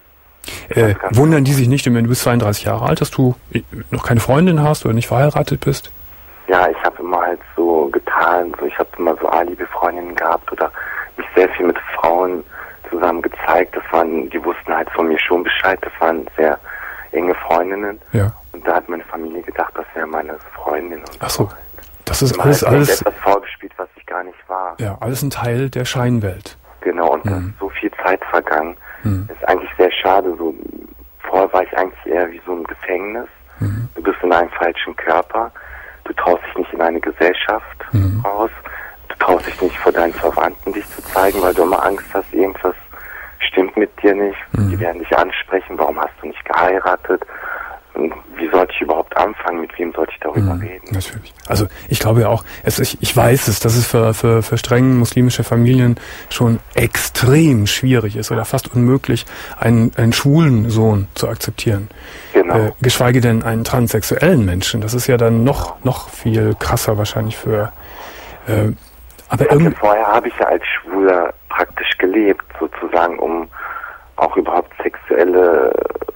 Äh, wundern die sich nicht, wenn du bist zweiunddreißig Jahre alt, dass du noch keine Freundin hast oder nicht verheiratet bist? Ja, ich habe immer halt so getan, so ich habe immer so Alibi-Freundinnen gehabt oder mich sehr viel mit Frauen zusammen gezeigt. Das waren, die wussten halt von mir schon Bescheid, das waren sehr enge Freundinnen. Ja. Und da hat meine Familie gedacht, das wäre meine Freundin. Und ach so, halt. das ist immer alles, halt alles etwas vorgespielt, was ich gar nicht war. Ja, alles ein Teil der Scheinwelt. Genau, und mhm. da ist so viel Zeit vergangen. Mhm. Das ist eigentlich sehr schade. So, vorher war ich eigentlich eher wie so ein Gefängnis. Mhm. Du bist in einem falschen Körper. Du traust dich nicht in eine Gesellschaft mhm. raus. Du traust dich nicht vor deinen Verwandten dich zu zeigen, weil du immer Angst hast, irgendwas stimmt mit dir nicht. Mhm. Die werden dich ansprechen. Warum hast du nicht geheiratet? Und wie sollte ich überhaupt anfangen? Mit wem sollte ich darüber mhm, reden? Natürlich. Also ich glaube ja auch, es, ich, ich weiß es, dass es für, für, für streng muslimische Familien schon extrem schwierig ist oder fast unmöglich, einen, einen schwulen Sohn zu akzeptieren. Genau. Äh, geschweige denn einen transsexuellen Menschen. Das ist ja dann noch, noch viel krasser wahrscheinlich für... Äh, aber also irgendwie vorher habe ich ja als Schwuler praktisch gelebt, sozusagen, um auch überhaupt sexuelle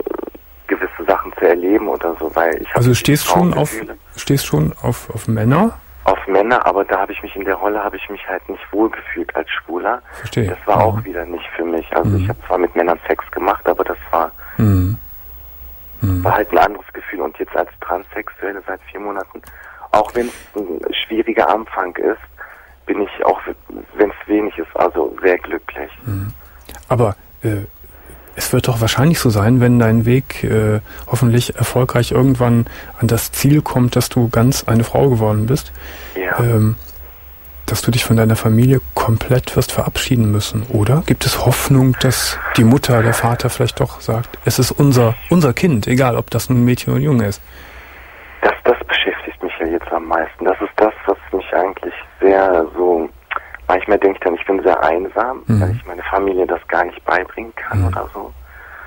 gewisse Sachen zu erleben oder so, weil ich also stehst schon auf stehst schon auf auf Männer? Auf Männer, aber da habe ich mich in der Rolle habe ich mich halt nicht wohlgefühlt als Schwuler. Verstehe. Das war mhm. auch wieder nicht für mich. Also mhm. ich habe zwar mit Männern Sex gemacht, aber das war mhm. Mhm. war halt ein anderes Gefühl. Und jetzt als Transsexuelle seit vier Monaten, auch wenn es ein schwieriger Anfang ist, bin ich auch, wenn es wenig ist, also sehr glücklich. Mhm. Aber äh, es wird doch wahrscheinlich so sein, wenn dein Weg äh, hoffentlich erfolgreich irgendwann an das Ziel kommt, dass du ganz eine Frau geworden bist, ja. ähm, dass du dich von deiner Familie komplett wirst verabschieden müssen, oder? Gibt es Hoffnung, dass die Mutter, der Vater vielleicht doch sagt, es ist unser unser Kind, egal ob das nun ein Mädchen oder ein Junge ist? Das, das beschäftigt mich ja jetzt am meisten. Das ist das, was mich eigentlich sehr so... Manchmal denke ich dann, ich bin sehr einsam, mhm. weil ich meine Familie das gar nicht beibringen kann mhm. oder so.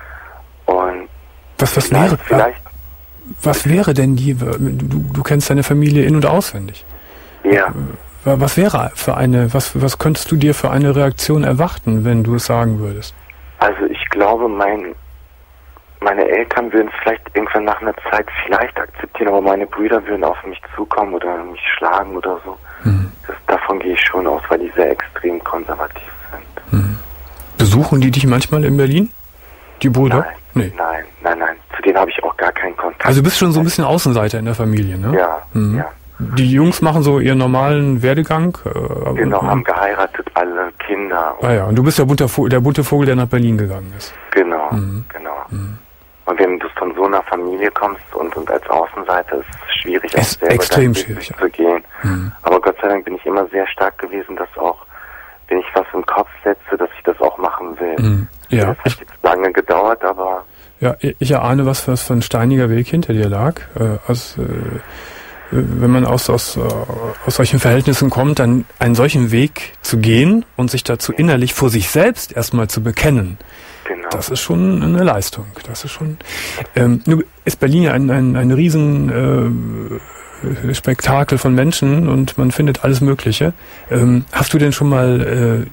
Und was, was vielleicht, wäre, vielleicht, was wäre denn die, du, du kennst deine Familie in- und auswendig. Ja. Was wäre für eine, was, was könntest du dir für eine Reaktion erwarten, wenn du es sagen würdest? Also ich glaube, mein, meine Eltern würden es vielleicht irgendwann nach einer Zeit vielleicht akzeptieren, aber meine Brüder würden auf mich zukommen oder mich schlagen oder so. Mhm. Das, davon gehe ich schon aus, weil die sehr extrem konservativ sind. Mhm. Besuchen die dich manchmal in Berlin? Die Brüder? Nein, nee. nein, nein, nein. Zu denen habe ich auch gar keinen Kontakt. Also du bist schon so ein bisschen Außenseiter in der Familie, ne? Ja, mhm. ja. Die Jungs machen so ihren normalen Werdegang. Äh, genau, und, haben geheiratet, alle Kinder. Ah ja, und du bist der bunte Vogel, der bunte Vogel, der nach Berlin gegangen ist. Genau, mhm. genau. Mhm. Und wenn du von so einer Familie kommst und, und als Außenseiter ist es schwierig, auch selber extrem schwierig zu gehen. Mhm. Aber Gott sei Dank bin ich immer sehr stark gewesen, dass auch, wenn ich was im Kopf setze, dass ich das auch machen will. Mhm. Ja. Das hat jetzt lange gedauert, aber... Ja, ich erahne, was für, für ein steiniger Weg hinter dir lag. Äh, aus, äh, wenn man aus, aus, aus solchen Verhältnissen kommt, dann einen solchen Weg zu gehen und sich dazu innerlich vor sich selbst erstmal zu bekennen, genau. Das ist schon eine Leistung. Das ist schon. Ähm, nur ist Berlin ja ein, ein, ein riesen äh, Spektakel von Menschen und man findet alles Mögliche. Ähm, hast du denn schon mal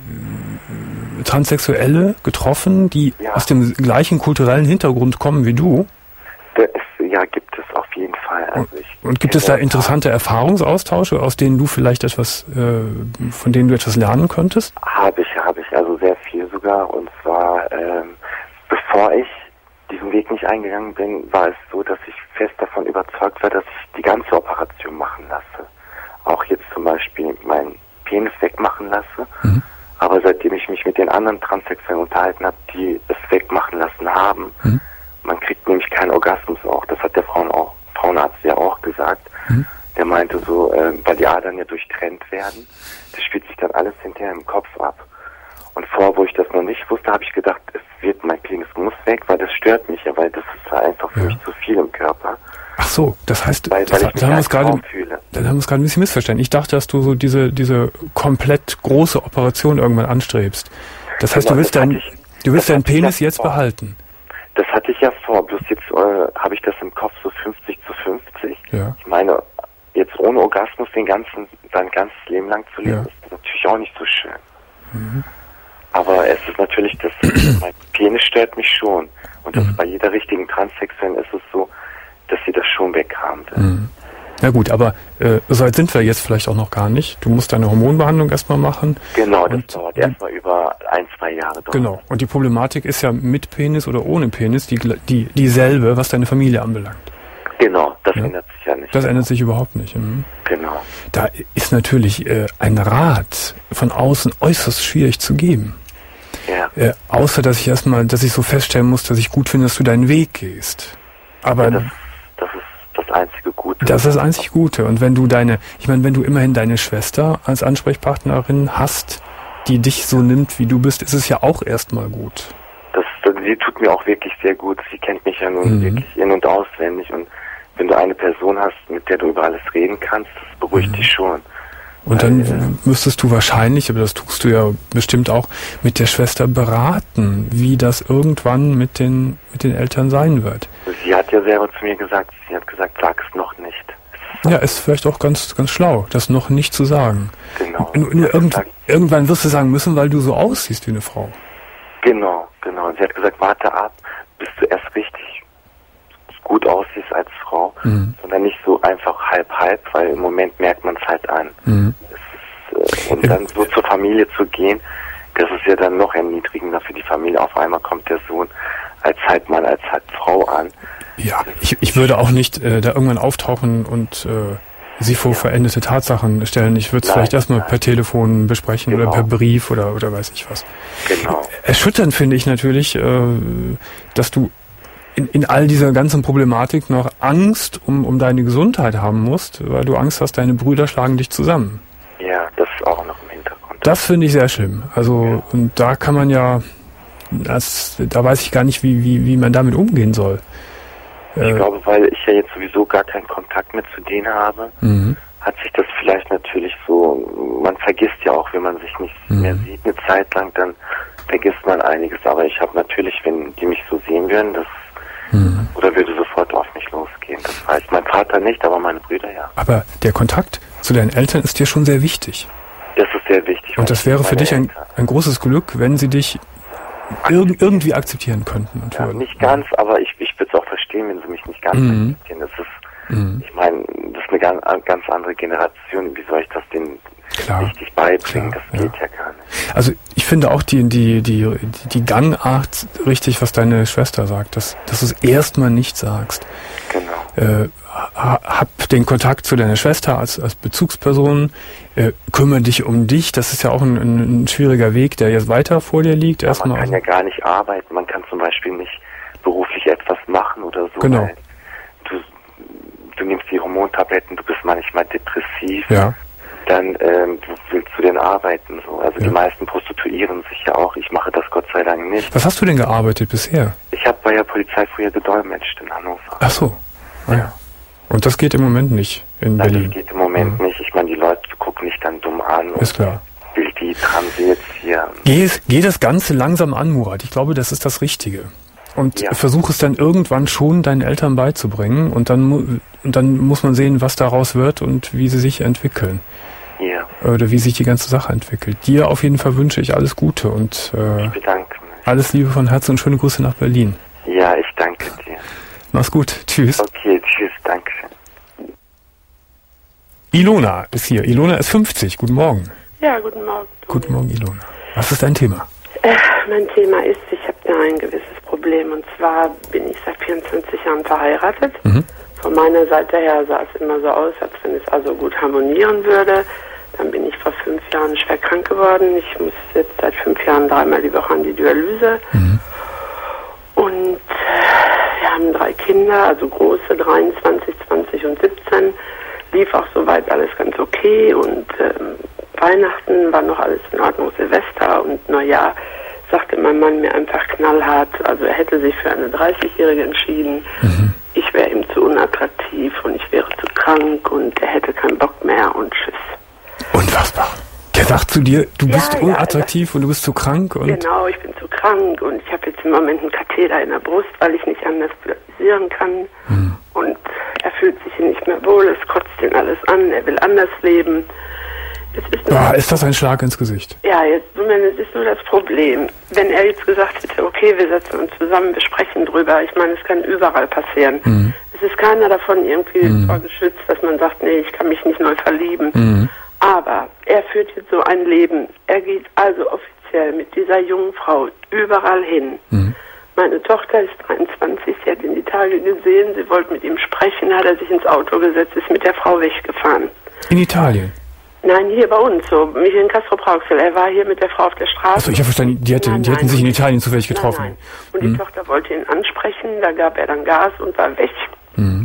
äh, Transsexuelle getroffen, die ja. aus dem gleichen kulturellen Hintergrund kommen wie du? Das, ja, gibt es auf jeden Fall. Also ich und gibt es da interessante Erfahrungsaustausche, aus denen du vielleicht etwas, äh, von denen du etwas lernen könntest? Habe ich, habe ich, also sehr viel sogar. Und zwar, ähm, bevor ich diesen Weg nicht eingegangen bin, war es so, dass ich fest davon überzeugt war, dass ich die ganze Operation machen lasse. Auch jetzt zum Beispiel meinen Penis wegmachen lasse. Mhm. Aber Aber seitdem ich mich mit den anderen Transsexuellen unterhalten habe, die es wegmachen lassen haben, mhm. man kriegt nämlich keinen Orgasmus auch. Das hat der Frauen auch, Frauenarzt ja auch gesagt. Mhm. Der meinte so, äh, weil die Adern ja durchtrennt werden, das spielt sich dann alles hinterher im Kopf ab. Und vorher, wo ich das noch nicht wusste, habe ich gedacht, es wird, mein Penis muss weg, weil das stört mich ja, weil das ist einfach für ja. mich zu viel im Körper. Ach so, das heißt, weil, das, weil dann haben wir es gerade, dann haben wir es gerade ein bisschen missverstanden. Ich dachte, dass du so diese diese komplett große Operation irgendwann anstrebst. Das heißt, genau, du willst deinen du willst deinen Penis jetzt vor. behalten. Das hatte ich ja vor, bloß jetzt äh, habe ich das im Kopf so fünfzig zu fünfzig. Ja. Ich meine, jetzt ohne Orgasmus den ganzen, sein ganzes Leben lang zu leben, ja. ist natürlich auch nicht so schön. Mhm. Aber es ist natürlich, das, mein Penis stört mich schon. Und das mhm. bei jeder richtigen Transsexuellen ist es so, dass sie das schon weghaben will. Mhm. Na gut, aber äh, so weit sind wir jetzt vielleicht auch noch gar nicht. Du musst deine Hormonbehandlung erstmal machen. Genau, das und, dauert erstmal über ein, zwei Jahre. Dauert. Genau, und die Problematik ist ja mit Penis oder ohne Penis die, die dieselbe, was deine Familie anbelangt. Genau, das ja? ändert sich ja nicht. Das genau. ändert sich überhaupt nicht. Mhm. Genau. Da ist natürlich äh, ein Rat von außen äußerst schwierig zu geben. Ja. Äh, außer, dass ich erstmal, dass ich so feststellen muss, dass ich gut finde, dass du deinen Weg gehst. Aber ja, das, das ist das einzige Gute. Das ist das einzig Gute. Und wenn du deine, ich meine, wenn du immerhin deine Schwester als Ansprechpartnerin hast, die dich so nimmt, wie du bist, ist es ja auch erstmal gut. Das, sie tut mir auch wirklich sehr gut. Sie kennt mich ja nun mhm. wirklich in- und auswendig. Und wenn du eine Person hast, mit der du über alles reden kannst, das beruhigt mhm. dich schon. Und dann äh, müsstest du wahrscheinlich, aber das tust du ja bestimmt auch, mit der Schwester beraten, wie das irgendwann mit den mit den Eltern sein wird. Sie hat ja selber zu mir gesagt, sie hat gesagt, sag es noch nicht. Ja, ist vielleicht auch ganz ganz schlau, das noch nicht zu sagen. Genau. Nur, nur irgend, irgendwann wirst du sagen müssen, weil du so aussiehst wie eine Frau. Genau, genau. Und sie hat gesagt, warte ab, bis du erst richtig gut aussiehst als Frau, mhm. sondern nicht so einfach halb-halb, weil im Moment merkt man es halt an. Mhm. Es ist, äh, und dann so zur Familie zu gehen, das ist ja dann noch erniedrigender für die Familie. Auf einmal kommt der Sohn als Halbmann, als Halbfrau an. Ja, ich, ich würde auch nicht äh, da irgendwann auftauchen und äh, sie vor ja. veränderte Tatsachen stellen. Ich würde es vielleicht erstmal per Telefon besprechen genau. oder per Brief oder, oder weiß ich was. Genau. Erschütternd finde ich natürlich, äh, dass du In, in all dieser ganzen Problematik noch Angst um, um deine Gesundheit haben musst, weil du Angst hast, deine Brüder schlagen dich zusammen. Ja, das ist auch noch im Hintergrund. Das finde ich sehr schlimm. Also, ja. und da kann man ja, das, da weiß ich gar nicht, wie, wie, wie man damit umgehen soll. Ich äh, glaube, weil ich ja jetzt sowieso gar keinen Kontakt mehr zu denen habe, mhm. hat sich das vielleicht natürlich so, man vergisst ja auch, wenn man sich nicht mhm. mehr sieht eine Zeit lang, dann vergisst man einiges. Aber ich habe natürlich, wenn die mich so sehen würden, das Mhm. oder würde sofort auf mich losgehen. Das weiß mein Vater nicht, aber meine Brüder ja. Aber der Kontakt zu deinen Eltern ist dir schon sehr wichtig. Das ist sehr wichtig. Und das wäre für dich ein, ein großes Glück, wenn sie dich irg- irgendwie akzeptieren könnten. Und ja, nicht ganz, aber ich, ich würde es auch verstehen, wenn sie mich nicht ganz mhm. akzeptieren. Das ist, mhm. ich meine, das ist eine ganz, ganz andere Generation. Wie soll ich das denen Klar, richtig beibringen? Klar, das geht ja. ja gar nicht. Also ich finde auch die, die, die, die Gangart richtig, was deine Schwester sagt, dass, dass du es erstmal nicht sagst. Genau. Äh, hab den Kontakt zu deiner Schwester als, als Bezugsperson, äh, kümmere dich um dich, das ist ja auch ein, ein, ein schwieriger Weg, der jetzt weiter vor dir liegt. Ja, erstmal. Man kann ja gar nicht arbeiten, man kann zum Beispiel nicht beruflich etwas machen oder so. Genau. Du, du nimmst die Hormontabletten, du bist manchmal depressiv. Ja. Dann ähm, willst du denn arbeiten. So. Also ja. die meisten prostituieren sich ja auch. Ich mache das Gott sei Dank nicht. Was hast du denn gearbeitet bisher? Ich habe bei der Polizei früher gedolmetscht in Hannover. Ach so. Ah, ja. Und das geht im Moment nicht in Nein, Berlin? Das geht im Moment ja. nicht. Ich meine, die Leute gucken mich dann dumm an. Ist klar. Will die Transe jetzt hier... Geh, geh das Ganze langsam an, Murat. Ich glaube, das ist das Richtige. Und ja. versuch es dann irgendwann schon deinen Eltern beizubringen. Und dann, und dann muss man sehen, was daraus wird und wie sie sich entwickeln. Ja. Oder wie sich die ganze Sache entwickelt. Dir auf jeden Fall wünsche ich alles Gute und äh, ich bedanke mich. Alles Liebe von Herzen und schöne Grüße nach Berlin. Ja, ich danke dir. Mach's gut. Tschüss. Okay, tschüss. Danke schön. Ilona ist hier. Ilona ist fünfzig. Guten Morgen. Ja, guten Morgen. Guten Morgen, Ilona. Was ist dein Thema? Äh, mein Thema ist, ich habe da ein gewisses Problem. Und zwar bin ich seit vierundzwanzig Jahren verheiratet. Mhm. Von meiner Seite her sah es immer so aus, als wenn es also gut harmonieren würde. Dann bin ich vor fünf Jahren schwer krank geworden. Ich muss jetzt seit fünf Jahren dreimal die Woche an die Dialyse. Mhm. Und wir haben drei Kinder, also große, dreiundzwanzig, zwanzig und siebzehn. Lief auch soweit alles ganz okay. Und ähm, Weihnachten war noch alles in Ordnung, Silvester und Neujahr sagte mein Mann mir einfach knallhart, also er hätte sich für eine dreißigjährige entschieden. Mhm. Ich wäre ihm zu unattraktiv und ich wäre zu krank und er hätte keinen Bock mehr und tschüss. Unfassbar. Der sagt zu dir, du ja, bist ja, unattraktiv und du bist zu krank. Und genau, ich bin zu krank und ich habe jetzt im Moment einen Katheter in der Brust, weil ich nicht anders dialysieren kann. Mhm. Und er fühlt sich hier nicht mehr wohl, es kotzt ihn alles an, er will anders leben. Ist, ah, ist das ein Schlag ins Gesicht? Ja, jetzt, es ist nur das Problem. Wenn er jetzt gesagt hätte, okay, wir setzen uns zusammen, wir sprechen drüber. Ich meine, es kann überall passieren. Mhm. Es ist keiner davon irgendwie mhm. vorgeschützt, dass man sagt, nee, ich kann mich nicht neu verlieben. Mhm. Aber er führt jetzt so ein Leben. Er geht also offiziell mit dieser jungen Frau überall hin. Mhm. Meine Tochter ist dreiundzwanzig, sie hat ihn die Tage gesehen, sie wollte mit ihm sprechen, hat er sich ins Auto gesetzt, ist mit der Frau weggefahren. In Italien? Nein, hier bei uns, so hier in Castrop-Rauxel. Er war hier mit der Frau auf der Straße. Achso, ich habe verstanden, die, hätte, nein, die hätten nein, sich in Italien zufällig getroffen. Nein, nein. Und mhm. die Tochter wollte ihn ansprechen, da gab er dann Gas und war weg. Mhm.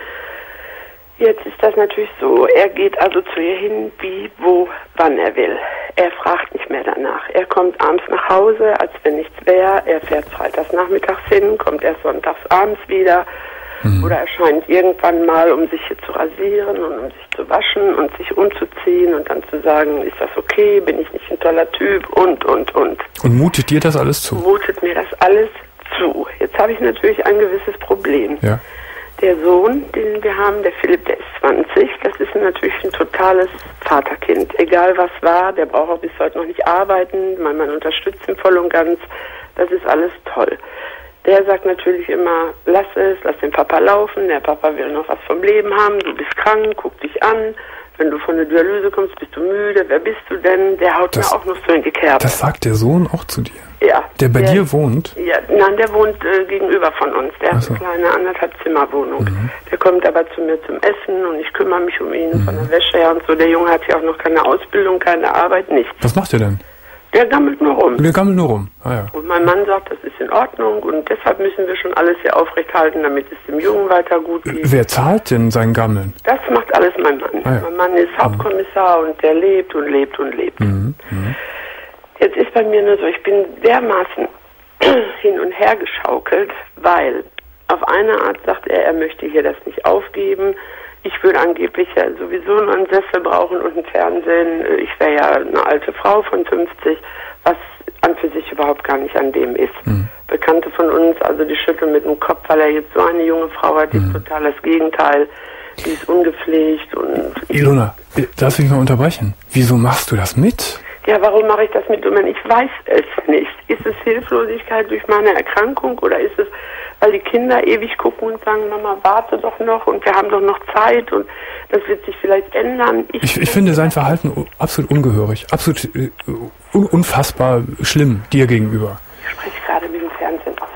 Jetzt ist das natürlich so, er geht also zu ihr hin, wie, wo, wann er will. Er fragt nicht mehr danach. Er kommt abends nach Hause, als wenn nichts wäre. Er fährt freitags nachmittags hin, kommt erst sonntags abends wieder. Mhm. Oder erscheint irgendwann mal, um sich hier zu rasieren und um sich zu waschen und sich umzuziehen und dann zu sagen, ist das okay, bin ich nicht ein toller Typ und, und, und. Und mutet dir das alles zu? Mutet mir das alles zu. Jetzt habe ich natürlich ein gewisses Problem. Ja. Der Sohn, den wir haben, der Philipp, der ist zwanzig, das ist natürlich ein totales Vaterkind. Egal was war, der braucht auch bis heute noch nicht arbeiten, mein Mann unterstützt ihn voll und ganz, das ist alles toll. Der sagt natürlich immer, lass es, lass den Papa laufen, der Papa will noch was vom Leben haben, du bist krank, guck dich an, wenn du von der Dialyse kommst, bist du müde, wer bist du denn? Der haut das, mir auch noch so in die Kerbe. Das sagt der Sohn auch zu dir? Ja. Der bei der, dir wohnt? Ja, nein, der wohnt äh, gegenüber von uns, der hat so. eine kleine anderthalb Zimmerwohnung. Mhm. Der kommt aber zu mir zum Essen und ich kümmere mich um ihn mhm. von der Wäsche her und so. Der Junge hat ja auch noch keine Ausbildung, keine Arbeit, nichts. Was macht er denn? Der gammelt nur rum. Der gammelt nur rum, ah ja. Und mein Mann sagt, das ist in Ordnung und deshalb müssen wir schon alles hier aufrechthalten, damit es dem Jungen weiter gut geht. Wer zahlt denn sein Gammeln? Das macht alles mein Mann. Ah ja. Mein Mann ist Hauptkommissar mhm. und der lebt und lebt und lebt. Mhm. Mhm. Jetzt ist bei mir nur so, ich bin dermaßen hin und her geschaukelt, weil auf eine Art sagt er, er möchte hier das nicht aufgeben. Ich würde angeblich ja sowieso nur einen Sessel brauchen und ein Fernsehen. Ich wäre ja eine alte Frau von fünfzig, was an für sich überhaupt gar nicht an dem ist. Mhm. Bekannte von uns, also die schütteln mit dem Kopf, weil er jetzt so eine junge Frau hat, die mhm. ist total das Gegenteil. Die ist ungepflegt und... Ilona, darf ich mal unterbrechen? Wieso machst du das mit? Ja, warum mache ich das mit? Ich weiß es nicht. Ist es Hilflosigkeit durch meine Erkrankung oder ist es, weil die Kinder ewig gucken und sagen, Mama, warte doch noch und wir haben doch noch Zeit und das wird sich vielleicht ändern. Ich, ich, ich finde sein Verhalten absolut ungehörig, absolut uh, un- unfassbar schlimm dir gegenüber. Ich spreche gerade mit dem Fernsehen auf.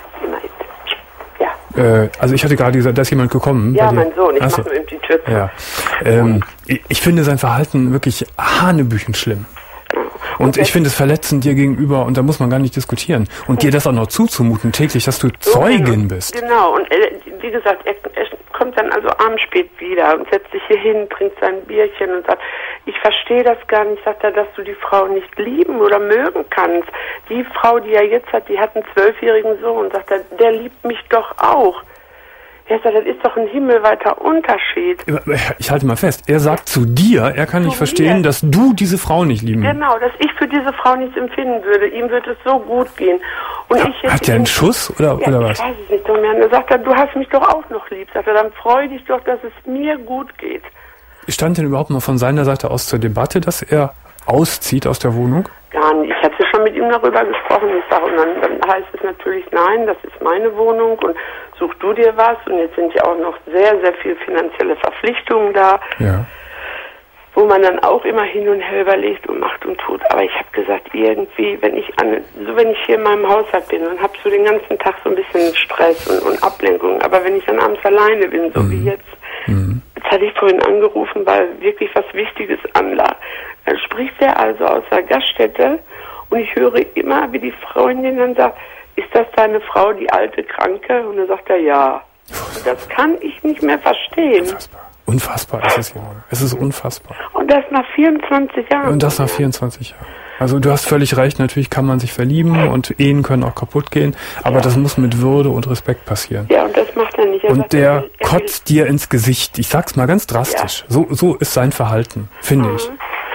Ja. Äh, also ich hatte gerade gesagt, da ist jemand gekommen. Ja, mein Sohn, ich mache nur eben die Tür zu. Ja. Ähm, ich, ich finde sein Verhalten wirklich hanebüchen schlimm. Und okay. ich finde es verletzend dir gegenüber und da muss man gar nicht diskutieren. Und dir das auch noch zuzumuten täglich, dass du so, Zeugin bist. Genau, und äh, wie gesagt, er, er kommt dann also abends spät wieder und setzt sich hier hin, trinkt sein Bierchen und sagt, ich verstehe das gar nicht, sagt er, dass du die Frau nicht lieben oder mögen kannst. Die Frau, die er jetzt hat, die hat einen zwölfjährigen Sohn, sagt er, der liebt mich doch auch. Er sagt, das ist doch ein himmelweiter Unterschied. Ich halte mal fest, er sagt zu dir, er kann zu nicht verstehen, mir. dass du diese Frau nicht lieben willst. Genau, dass ich für diese Frau nichts empfinden würde. Ihm würde es so gut gehen. Und ja, ich jetzt hat der einen Schuss oder, ja, oder was? Ich weiß es nicht mehr. Und er sagt, du hast mich doch auch noch lieb. Sagt er, dann freu dich doch, dass es mir gut geht. Stand denn überhaupt mal von seiner Seite aus zur Debatte, dass er auszieht aus der Wohnung? Gar nicht. Ich hatte schon mit ihm darüber gesprochen. Ich sage, und dann, dann heißt es natürlich, nein, das ist meine Wohnung und such du dir was. Und jetzt sind ja auch noch sehr, sehr viele finanzielle Verpflichtungen da, ja. wo man dann auch immer hin und her überlegt und macht und tut. Aber ich habe gesagt, irgendwie, wenn ich an, so wenn ich hier in meinem Haushalt bin und habe so den ganzen Tag so ein bisschen Stress und, und Ablenkung, aber wenn ich dann abends alleine bin, so mhm. wie jetzt, mhm. jetzt hatte ich vorhin angerufen, weil wirklich was Wichtiges anlag. Dann spricht er also aus der Gaststätte und ich höre immer, wie die Freundin dann sagt, ist das deine Frau, die alte Kranke? Und dann sagt er, ja. Und das kann ich nicht mehr verstehen. Unfassbar. Unfassbar ist es, Simone. Es ist unfassbar. Und das nach vierundzwanzig Jahren. Und das nach vierundzwanzig Jahren. Also du hast völlig recht, natürlich kann man sich verlieben und Ehen können auch kaputt gehen, aber ja. das muss mit Würde und Respekt passieren. Ja, und das macht er nicht. Er und sagt, der er will, er kotzt dir ins Gesicht. Ich sag's mal ganz drastisch. Ja. So, so ist sein Verhalten, finde mhm. ich.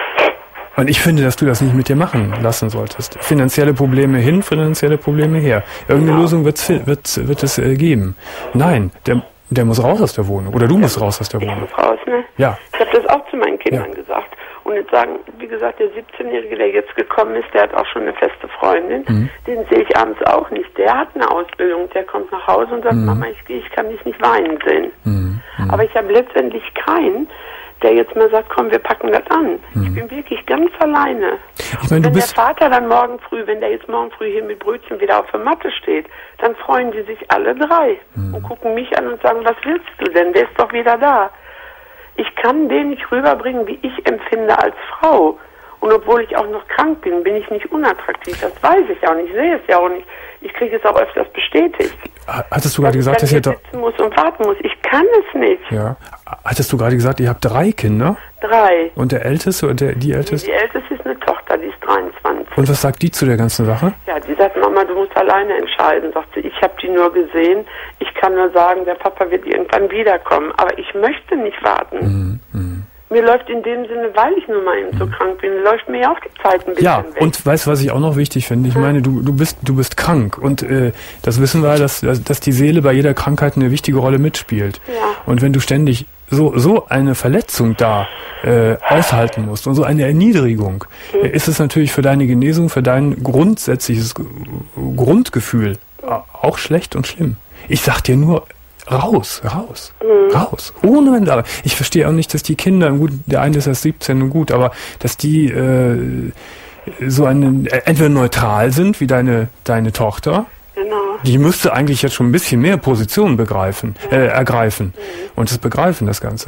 Und ich finde, dass du das nicht mit dir machen lassen solltest. Finanzielle Probleme hin, finanzielle Probleme her. Irgendeine genau. Lösung wird's, wird, wird es äh, geben. Nein, der, der muss raus aus der Wohnung. Oder du musst raus aus der Wohnung. Ich muss raus, ne? Ja. Ich habe das auch zu meinen Kindern ja. gesagt. Und jetzt sagen, wie gesagt, der siebzehnjährige, der jetzt gekommen ist, der hat auch schon eine feste Freundin. Mhm. Den sehe ich abends auch nicht. Der hat eine Ausbildung. Der kommt nach Hause und sagt, mhm. Mama, ich gehe, ich kann dich nicht weinen sehen. Mhm. Mhm. Aber ich habe letztendlich keinen, der jetzt mal sagt, komm, wir packen das an. Mhm. Ich bin wirklich ganz alleine. Ich meine, wenn du bist der Vater dann morgen früh, wenn der jetzt morgen früh hier mit Brötchen wieder auf der Matte steht, dann freuen die sich alle drei mhm. und gucken mich an und sagen, was willst du denn? Der ist doch wieder da. Ich kann den nicht rüberbringen, wie ich empfinde als Frau. Und obwohl ich auch noch krank bin, bin ich nicht unattraktiv. Das weiß ich auch nicht. Ich sehe es ja auch nicht. Ich kriege es auch öfters bestätigt. Hattest du gerade gesagt, dass ihr da sitzen muss und warten muss. Ich kann es nicht. Ja. Hattest du gerade gesagt, ihr habt drei Kinder? Drei. Und der Älteste oder der, die Älteste? Die Älteste ist eine Tochter, die ist dreiundzwanzig. Und was sagt die zu der ganzen Sache? Ja, die sagt, Mama, du musst alleine entscheiden. Sagt sie, ich habe die nur gesehen. Ich kann nur sagen, der Papa wird irgendwann wiederkommen. Aber ich möchte nicht warten. Mhm. Mhm. Mir läuft in dem Sinne, weil ich nun mal eben so krank bin, läuft mir ja auch die Zeit ein bisschen ja, weg. Und weißt du, was ich auch noch wichtig finde? Ich hm. meine, du, du bist du bist krank und äh, das wissen wir, dass, dass die Seele bei jeder Krankheit eine wichtige Rolle mitspielt. Ja. Und wenn du ständig so so eine Verletzung da äh, aushalten musst und so eine Erniedrigung, hm. äh, ist es natürlich für deine Genesung, für dein grundsätzliches G- Grundgefühl hm. auch schlecht und schlimm. Ich sag dir nur, Raus, raus, mhm. raus. Ohne Wenn aber. Ich verstehe auch nicht, dass die Kinder, gut, der eine ist erst siebzehn und gut, aber dass die äh, so eine, entweder neutral sind, wie deine deine Tochter. Genau. Die müsste eigentlich jetzt schon ein bisschen mehr Position begreifen, ja. äh, ergreifen mhm. und das begreifen, das Ganze.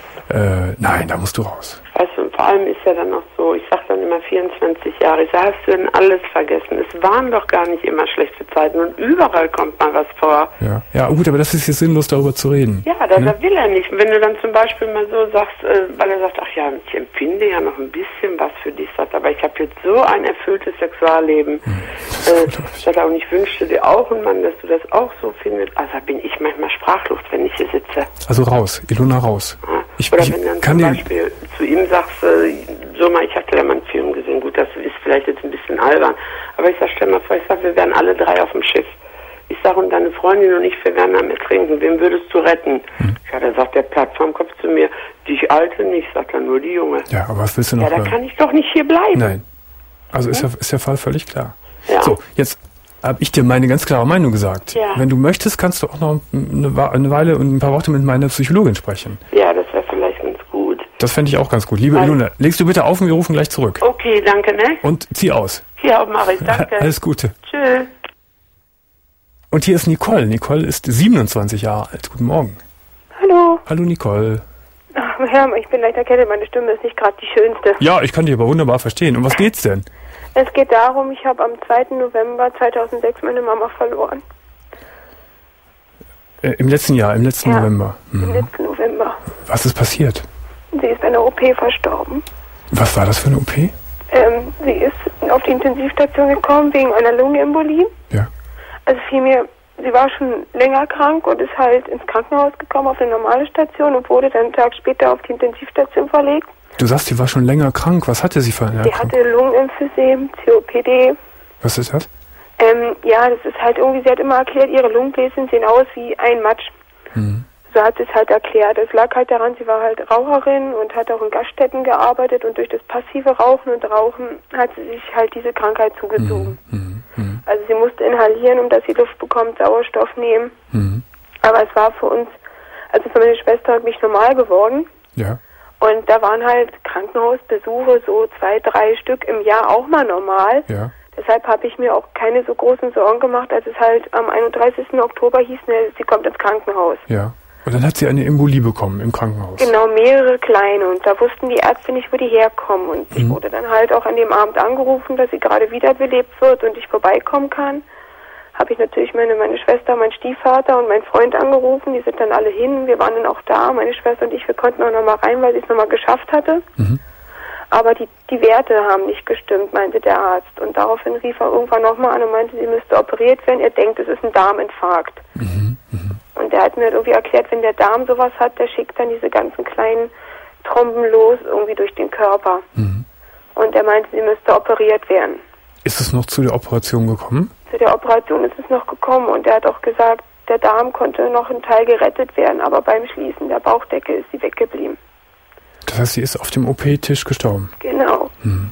Äh, nein, da musst du raus. Weißt du, vor allem ist ja dann noch so, ich sag dann immer vierundzwanzig Jahre, ich sag, hast du denn alles vergessen? Es waren doch gar nicht immer schlechte Zeiten und überall kommt mal was vor. Ja, ja gut, aber das ist jetzt sinnlos, darüber zu reden. Ja, da, ne? da will er nicht. Wenn du dann zum Beispiel mal so sagst, äh, weil er sagt, ach ja, ich empfinde ja noch ein bisschen was für dich, sagt, aber ich habe jetzt so ein erfülltes Sexualleben, hm. äh, dass er auch nicht wünschte dir auch einen Mann, dass du das auch so findest. Also bin ich manchmal sprachlos, wenn ich hier sitze. Also raus, Ilona, raus. Ja. Ich, Oder ich wenn dann kann zum Beispiel zu ihm sagst, äh, so mal, ich hatte da mal einen Film gesehen, gut, das ist vielleicht jetzt ein bisschen albern, aber ich sag, stell mal vor, ich sag, wir wären alle drei auf dem Schiff. Ich sag, und deine Freundin und ich, wir wären am Ertrinken, wen würdest du retten? Hm. Ja, da sagt der Platt vom Kopf zu mir, die Alte nicht, sagt er, nur die Junge. Ja, aber was willst du noch? Ja, da kann ich doch nicht hier bleiben. Nein. Also hm? ist, ja, ist der Fall völlig klar. Ja. So, jetzt habe ich dir meine ganz klare Meinung gesagt. Ja. Wenn du möchtest, kannst du auch noch eine, eine Weile und ein paar Worte mit meiner Psychologin sprechen. Ja, das wäre vielleicht ganz gut. Das fände ich auch ganz gut. Liebe Ilona, legst du bitte auf und wir rufen gleich zurück. Okay, danke, ne? Und zieh aus. Ja, mache ich, danke. Alles Gute. Tschüss. Und hier ist Nicole. Nicole ist siebenundzwanzig Jahre alt. Guten Morgen. Hallo. Hallo, Nicole. Ach, Herr, ich bin leicht erkältet, meine Stimme ist nicht gerade die schönste. Ja, ich kann dich aber wunderbar verstehen. Um was geht's denn? Es geht darum, ich habe am zweiten November zweitausendsechs meine Mama verloren. Äh, Im letzten Jahr, im letzten ja, November. Mhm. Im letzten November. Was ist passiert? Sie ist bei einer O P verstorben. Was war das für eine O P? Ähm, sie ist auf die Intensivstation gekommen wegen einer Lungenembolie. Ja. Also vielmehr, sie war schon länger krank und ist halt ins Krankenhaus gekommen auf eine normale Station und wurde dann einen Tag später auf die Intensivstation verlegt. Du sagst, sie war schon länger krank. Was hatte sie für eine Sie Erkrankung? hatte Lungenemphysem, C O P D. Was ist das? Ähm, ja, das ist halt irgendwie, sie hat immer erklärt, ihre Lungenbläschen sehen aus wie ein Matsch. Mhm. So hat sie es halt erklärt. Es lag halt daran, sie war halt Raucherin und hat auch in Gaststätten gearbeitet und durch das passive Rauchen und Rauchen hat sie sich halt diese Krankheit zugezogen. Mhm. Mhm. Also sie musste inhalieren, um dass sie Luft bekommt, Sauerstoff nehmen. Mhm. Aber es war für uns, also für meine Schwester nicht normal geworden. Ja. Und da waren halt Krankenhausbesuche, so zwei, drei Stück im Jahr auch mal normal. Ja. Deshalb habe ich mir auch keine so großen Sorgen gemacht, als es halt am einunddreißigsten Oktober hieß, ne, sie kommt ins Krankenhaus. Ja. Und dann hat sie eine Embolie bekommen im Krankenhaus. Genau, mehrere kleine. Und da wussten die Ärzte nicht, wo die herkommen. Und sie mhm. wurde dann halt auch an dem Abend angerufen, dass sie gerade wiederbelebt wird und ich vorbeikommen kann. Habe ich natürlich meine, meine Schwester, mein Stiefvater und meinen Freund angerufen. Die sind dann alle hin. Wir waren dann auch da, meine Schwester und ich. Wir konnten auch nochmal rein, weil sie es nochmal geschafft hatte. Mhm. Aber die, die Werte haben nicht gestimmt, meinte der Arzt. Und daraufhin rief er irgendwann nochmal an und meinte, sie müsste operiert werden. Er denkt, es ist ein Darminfarkt. Mhm. Mhm. Und der hat mir irgendwie erklärt, wenn der Darm sowas hat, der schickt dann diese ganzen kleinen Tromben los irgendwie durch den Körper. Mhm. Und er meinte, sie müsste operiert werden. Ist es noch zu der Operation gekommen? Zu der Operation ist es noch gekommen und er hat auch gesagt, der Darm konnte noch ein Teil gerettet werden, aber beim Schließen der Bauchdecke ist sie weggeblieben. Das heißt, sie ist auf dem O P-Tisch gestorben? Genau. Hm.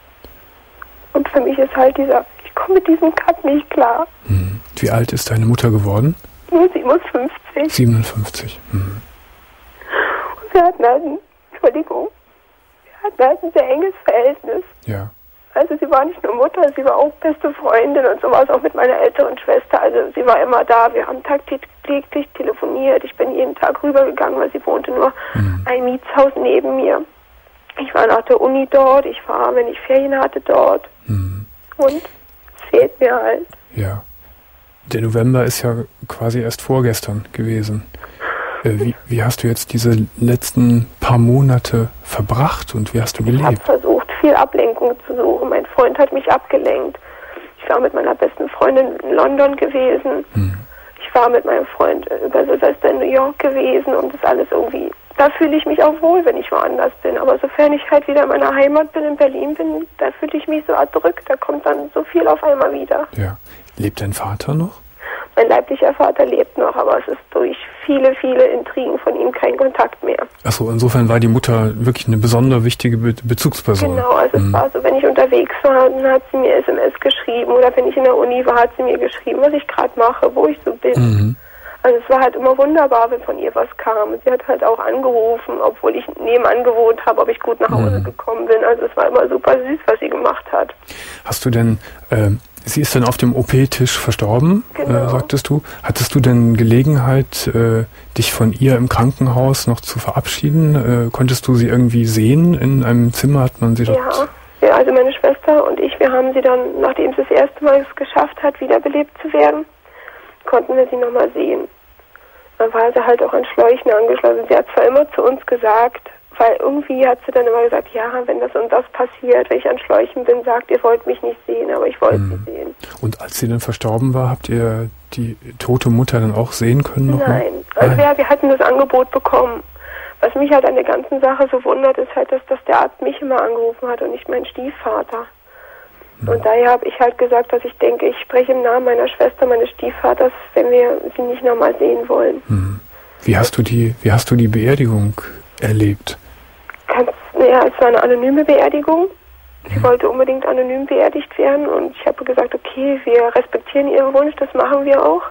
Und für mich ist halt dieser, ich komme mit diesem Cut nicht klar. Hm. Wie alt ist deine Mutter geworden? siebenundfünfzig. siebenundfünfzig. Hm. Und wir hatten halt ein, Entschuldigung, wir hatten halt ein sehr enges Verhältnis. Ja. Also sie war nicht nur Mutter, sie war auch beste Freundin und so war es auch mit meiner älteren Schwester. Also sie war immer da, wir haben tagtäglich telefoniert. Ich bin jeden Tag rübergegangen, weil sie wohnte nur mhm. ein Mietshaus neben mir. Ich war nach der Uni dort, ich war, wenn ich Ferien hatte, dort. Mhm. Und es fehlt mir halt. Ja. Der November ist ja quasi erst vorgestern gewesen. Äh, wie, wie hast du jetzt diese letzten paar Monate verbracht und wie hast du gelebt? Ich habe versucht, viel Ablenkung zu suchen. Mein Freund hat mich abgelenkt. Ich war mit meiner besten Freundin in London gewesen. Hm. Ich war mit meinem Freund über Silvester in New York gewesen und das alles irgendwie, da fühle ich mich auch wohl, wenn ich woanders bin. Aber sofern ich halt wieder in meiner Heimat bin, in Berlin bin, da fühle ich mich so erdrückt. Da kommt dann so viel auf einmal wieder. Ja. Lebt dein Vater noch? Mein leiblicher Vater lebt noch, aber es ist durch viele, viele Intrigen von ihm kein Kontakt mehr. Achso, insofern war die Mutter wirklich eine besonders wichtige Be- Bezugsperson. Genau, also mhm. es war so, wenn ich unterwegs war, dann hat sie mir S M S geschrieben oder wenn ich in der Uni war, hat sie mir geschrieben, was ich gerade mache, wo ich so bin. Mhm. Also es war halt immer wunderbar, wenn von ihr was kam. Sie hat halt auch angerufen, obwohl ich nebenan gewohnt habe, ob ich gut nach Hause mhm. gekommen bin. Also es war immer super süß, was sie gemacht hat. Hast du denn... Äh, Sie ist dann auf dem O P-Tisch verstorben, genau. äh, sagtest du. Hattest du denn Gelegenheit, äh, dich von ihr im Krankenhaus noch zu verabschieden? Äh, konntest du sie irgendwie sehen? In einem Zimmer hat man sie ja. dort... Ja, also meine Schwester und ich, wir haben sie dann, nachdem sie das erste Mal es geschafft hat, wiederbelebt zu werden, konnten wir sie nochmal sehen. Dann war sie halt auch an Schläuchen angeschlossen. Sie hat zwar immer zu uns gesagt, weil irgendwie hat sie dann immer gesagt, ja, wenn das und das passiert, wenn ich an Schläuchen bin, sagt, ihr wollt mich nicht sehen, aber ich wollte mhm. sie sehen. Und als sie dann verstorben war, habt ihr die tote Mutter dann auch sehen können? Noch Nein, mal? also wir, wir hatten das Angebot bekommen. Was mich halt an der ganzen Sache so wundert, ist halt, dass, dass der Arzt mich immer angerufen hat und nicht mein Stiefvater. Mhm. Und daher habe ich halt gesagt, dass ich denke, ich spreche im Namen meiner Schwester, meines Stiefvaters, wenn wir sie nicht nochmal sehen wollen. Mhm. Wie hast du die, wie hast du die Beerdigung erlebt? Ganz, ja, es war eine anonyme Beerdigung. Sie wollte unbedingt anonym beerdigt werden und ich habe gesagt, okay, wir respektieren ihren Wunsch, das machen wir auch.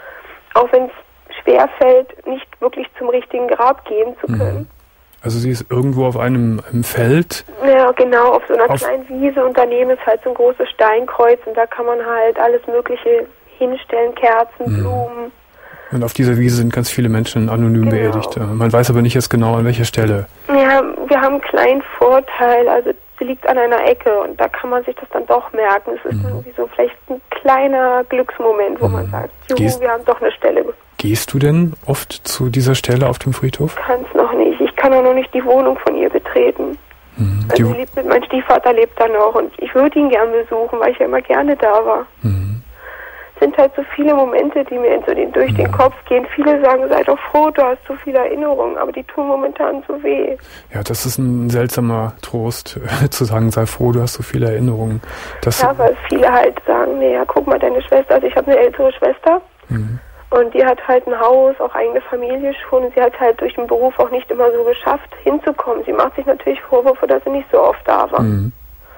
Auch wenn es schwer fällt, nicht wirklich zum richtigen Grab gehen zu können. Also sie ist irgendwo auf einem, einem Feld? Ja, genau, auf so einer auf kleinen Wiese und daneben ist halt so ein großes Steinkreuz und da kann man halt alles Mögliche hinstellen, Kerzen, mhm. Blumen. Und auf dieser Wiese sind ganz viele Menschen anonym genau. beerdigt. Man weiß aber nicht jetzt genau, an welcher Stelle. Ja, wir haben einen kleinen Vorteil. Also sie liegt an einer Ecke und da kann man sich das dann doch merken. Es ist mhm. irgendwie so vielleicht ein kleiner Glücksmoment, wo mhm. man sagt, juhu, Gehst, wir haben doch eine Stelle. Gehst du denn oft zu dieser Stelle auf dem Friedhof? Ich kann es noch nicht. Ich kann auch noch nicht die Wohnung von ihr betreten. Mhm. Also lebt mit, mein Stiefvater lebt da noch und ich würde ihn gern besuchen, weil ich ja immer gerne da war. Mhm. Sind halt so viele Momente, die mir so den, durch den Kopf gehen. Viele sagen, sei doch froh, du hast so viele Erinnerungen, aber die tun momentan so weh. Ja, das ist ein seltsamer Trost, zu sagen, sei froh, du hast so viele Erinnerungen. Das ja, weil viele halt sagen, naja, guck mal, deine Schwester, also ich habe eine ältere Schwester mhm. und die hat halt ein Haus, auch eigene Familie schon und sie hat halt durch den Beruf auch nicht immer so geschafft, hinzukommen. Sie macht sich natürlich Vorwürfe, dass sie nicht so oft da war. Mhm.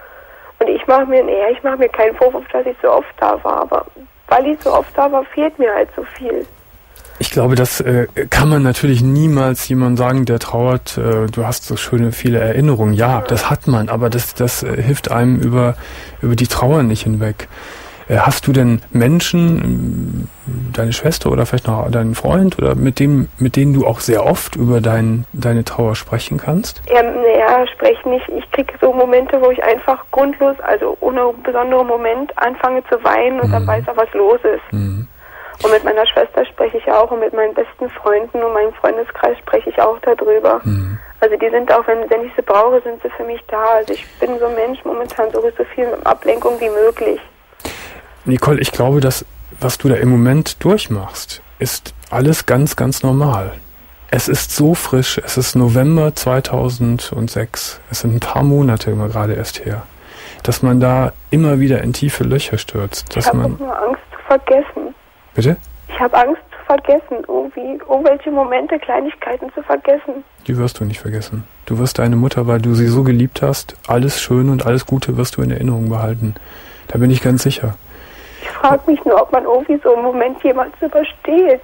Und ich mache mir, nee, ich mache mir keinen Vorwurf, dass ich so oft da war, aber weil ich so oft da war, fehlt mir halt so viel. Ich glaube, das äh, kann man natürlich niemals jemand sagen, der trauert, äh, du hast so schöne, viele Erinnerungen. Ja, ja. Das hat man, aber das, das äh, hilft einem über, über die Trauer nicht hinweg. Äh, hast du denn Menschen, deine Schwester oder vielleicht noch deinen Freund, oder mit dem, mit denen du auch sehr oft über dein, deine Trauer sprechen kannst? Ja, naja, spreche nicht. Ich kriege so Momente, wo ich einfach grundlos, also ohne besonderen Moment, anfange zu weinen und mhm. dann weiß er, was los ist. Mhm. Und mit meiner Schwester spreche ich auch und mit meinen besten Freunden und meinem Freundeskreis spreche ich auch darüber. Mhm. Also die sind auch, wenn, wenn ich sie brauche, sind sie für mich da. Also ich bin so ein Mensch, momentan so, so viel Ablenkung wie möglich. Nicole, ich glaube, dass was du da im Moment durchmachst, ist alles ganz, ganz normal. Es ist so frisch, es ist November zweitausendsechs, es sind ein paar Monate immer gerade erst her, dass man da immer wieder in tiefe Löcher stürzt. Dass ich habe man nur Angst zu vergessen. Bitte? Ich habe Angst zu vergessen, irgendwie irgendwelche Momente, Kleinigkeiten zu vergessen. Die wirst du nicht vergessen. Du wirst deine Mutter, weil du sie so geliebt hast, alles Schöne und alles Gute wirst du in Erinnerung behalten. Da bin ich ganz sicher. Ich frage mich nur, ob man irgendwie so einen Moment jemals übersteht.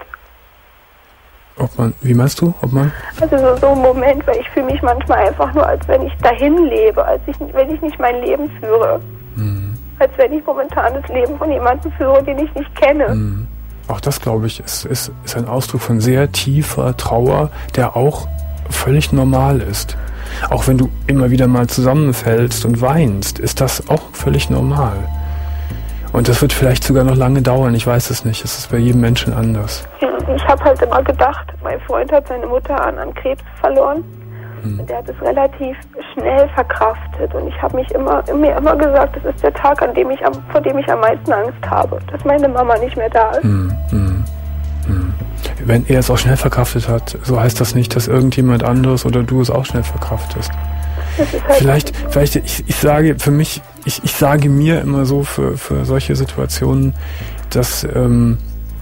Ob man, wie meinst du? Ob man? Also so, so ein Moment, weil ich fühle mich manchmal einfach nur, als wenn ich dahin lebe, als ich, wenn ich nicht mein Leben führe. Mhm. Als wenn ich momentan das Leben von jemandem führe, den ich nicht kenne. Mhm. Auch das, glaube ich, ist, ist, ist ein Ausdruck von sehr tiefer Trauer, der auch völlig normal ist. Auch wenn du immer wieder mal zusammenfällst und weinst, ist das auch völlig normal. Und das wird vielleicht sogar noch lange dauern, ich weiß es nicht. Es ist bei jedem Menschen anders. Ich habe halt immer gedacht, mein Freund hat seine Mutter an, an Krebs verloren. Hm. Und der hat es relativ schnell verkraftet. Und ich habe mich immer, mir immer gesagt, das ist der Tag, an dem ich am, vor dem ich am meisten Angst habe, dass meine Mama nicht mehr da ist. Hm, hm, hm. Wenn er es auch schnell verkraftet hat, so heißt das nicht, dass irgendjemand anderes oder du es auch schnell verkraftest. Halt vielleicht, vielleicht ich, ich sage für mich, ich, ich sage mir immer so für, für solche Situationen, dass ähm,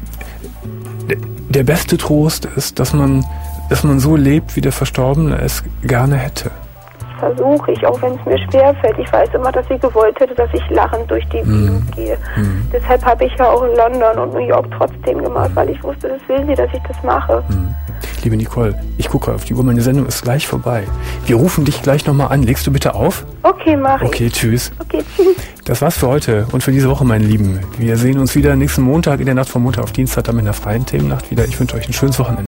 der beste Trost ist, dass man, dass man so lebt, wie der Verstorbene es gerne hätte. Versuche ich, auch wenn es mir schwerfällt. Ich weiß immer, dass sie gewollt hätte, dass ich lachend durch die Gegend mm. gehe. Mm. Deshalb habe ich ja auch in London und New York trotzdem gemacht, weil ich wusste, das will sie, dass ich das mache. Mm. Liebe Nicole, ich gucke auf die Uhr, meine Sendung ist gleich vorbei. Wir rufen dich gleich nochmal an. Legst du bitte auf? Okay, mach ich. Okay, tschüss. Okay, tschüss. Das war's für heute und für diese Woche, meine Lieben. Wir sehen uns wieder nächsten Montag in der Nacht von Montag auf Dienstag, dann mit einer freien Themennacht wieder. Ich wünsche euch ein schönes Wochenende.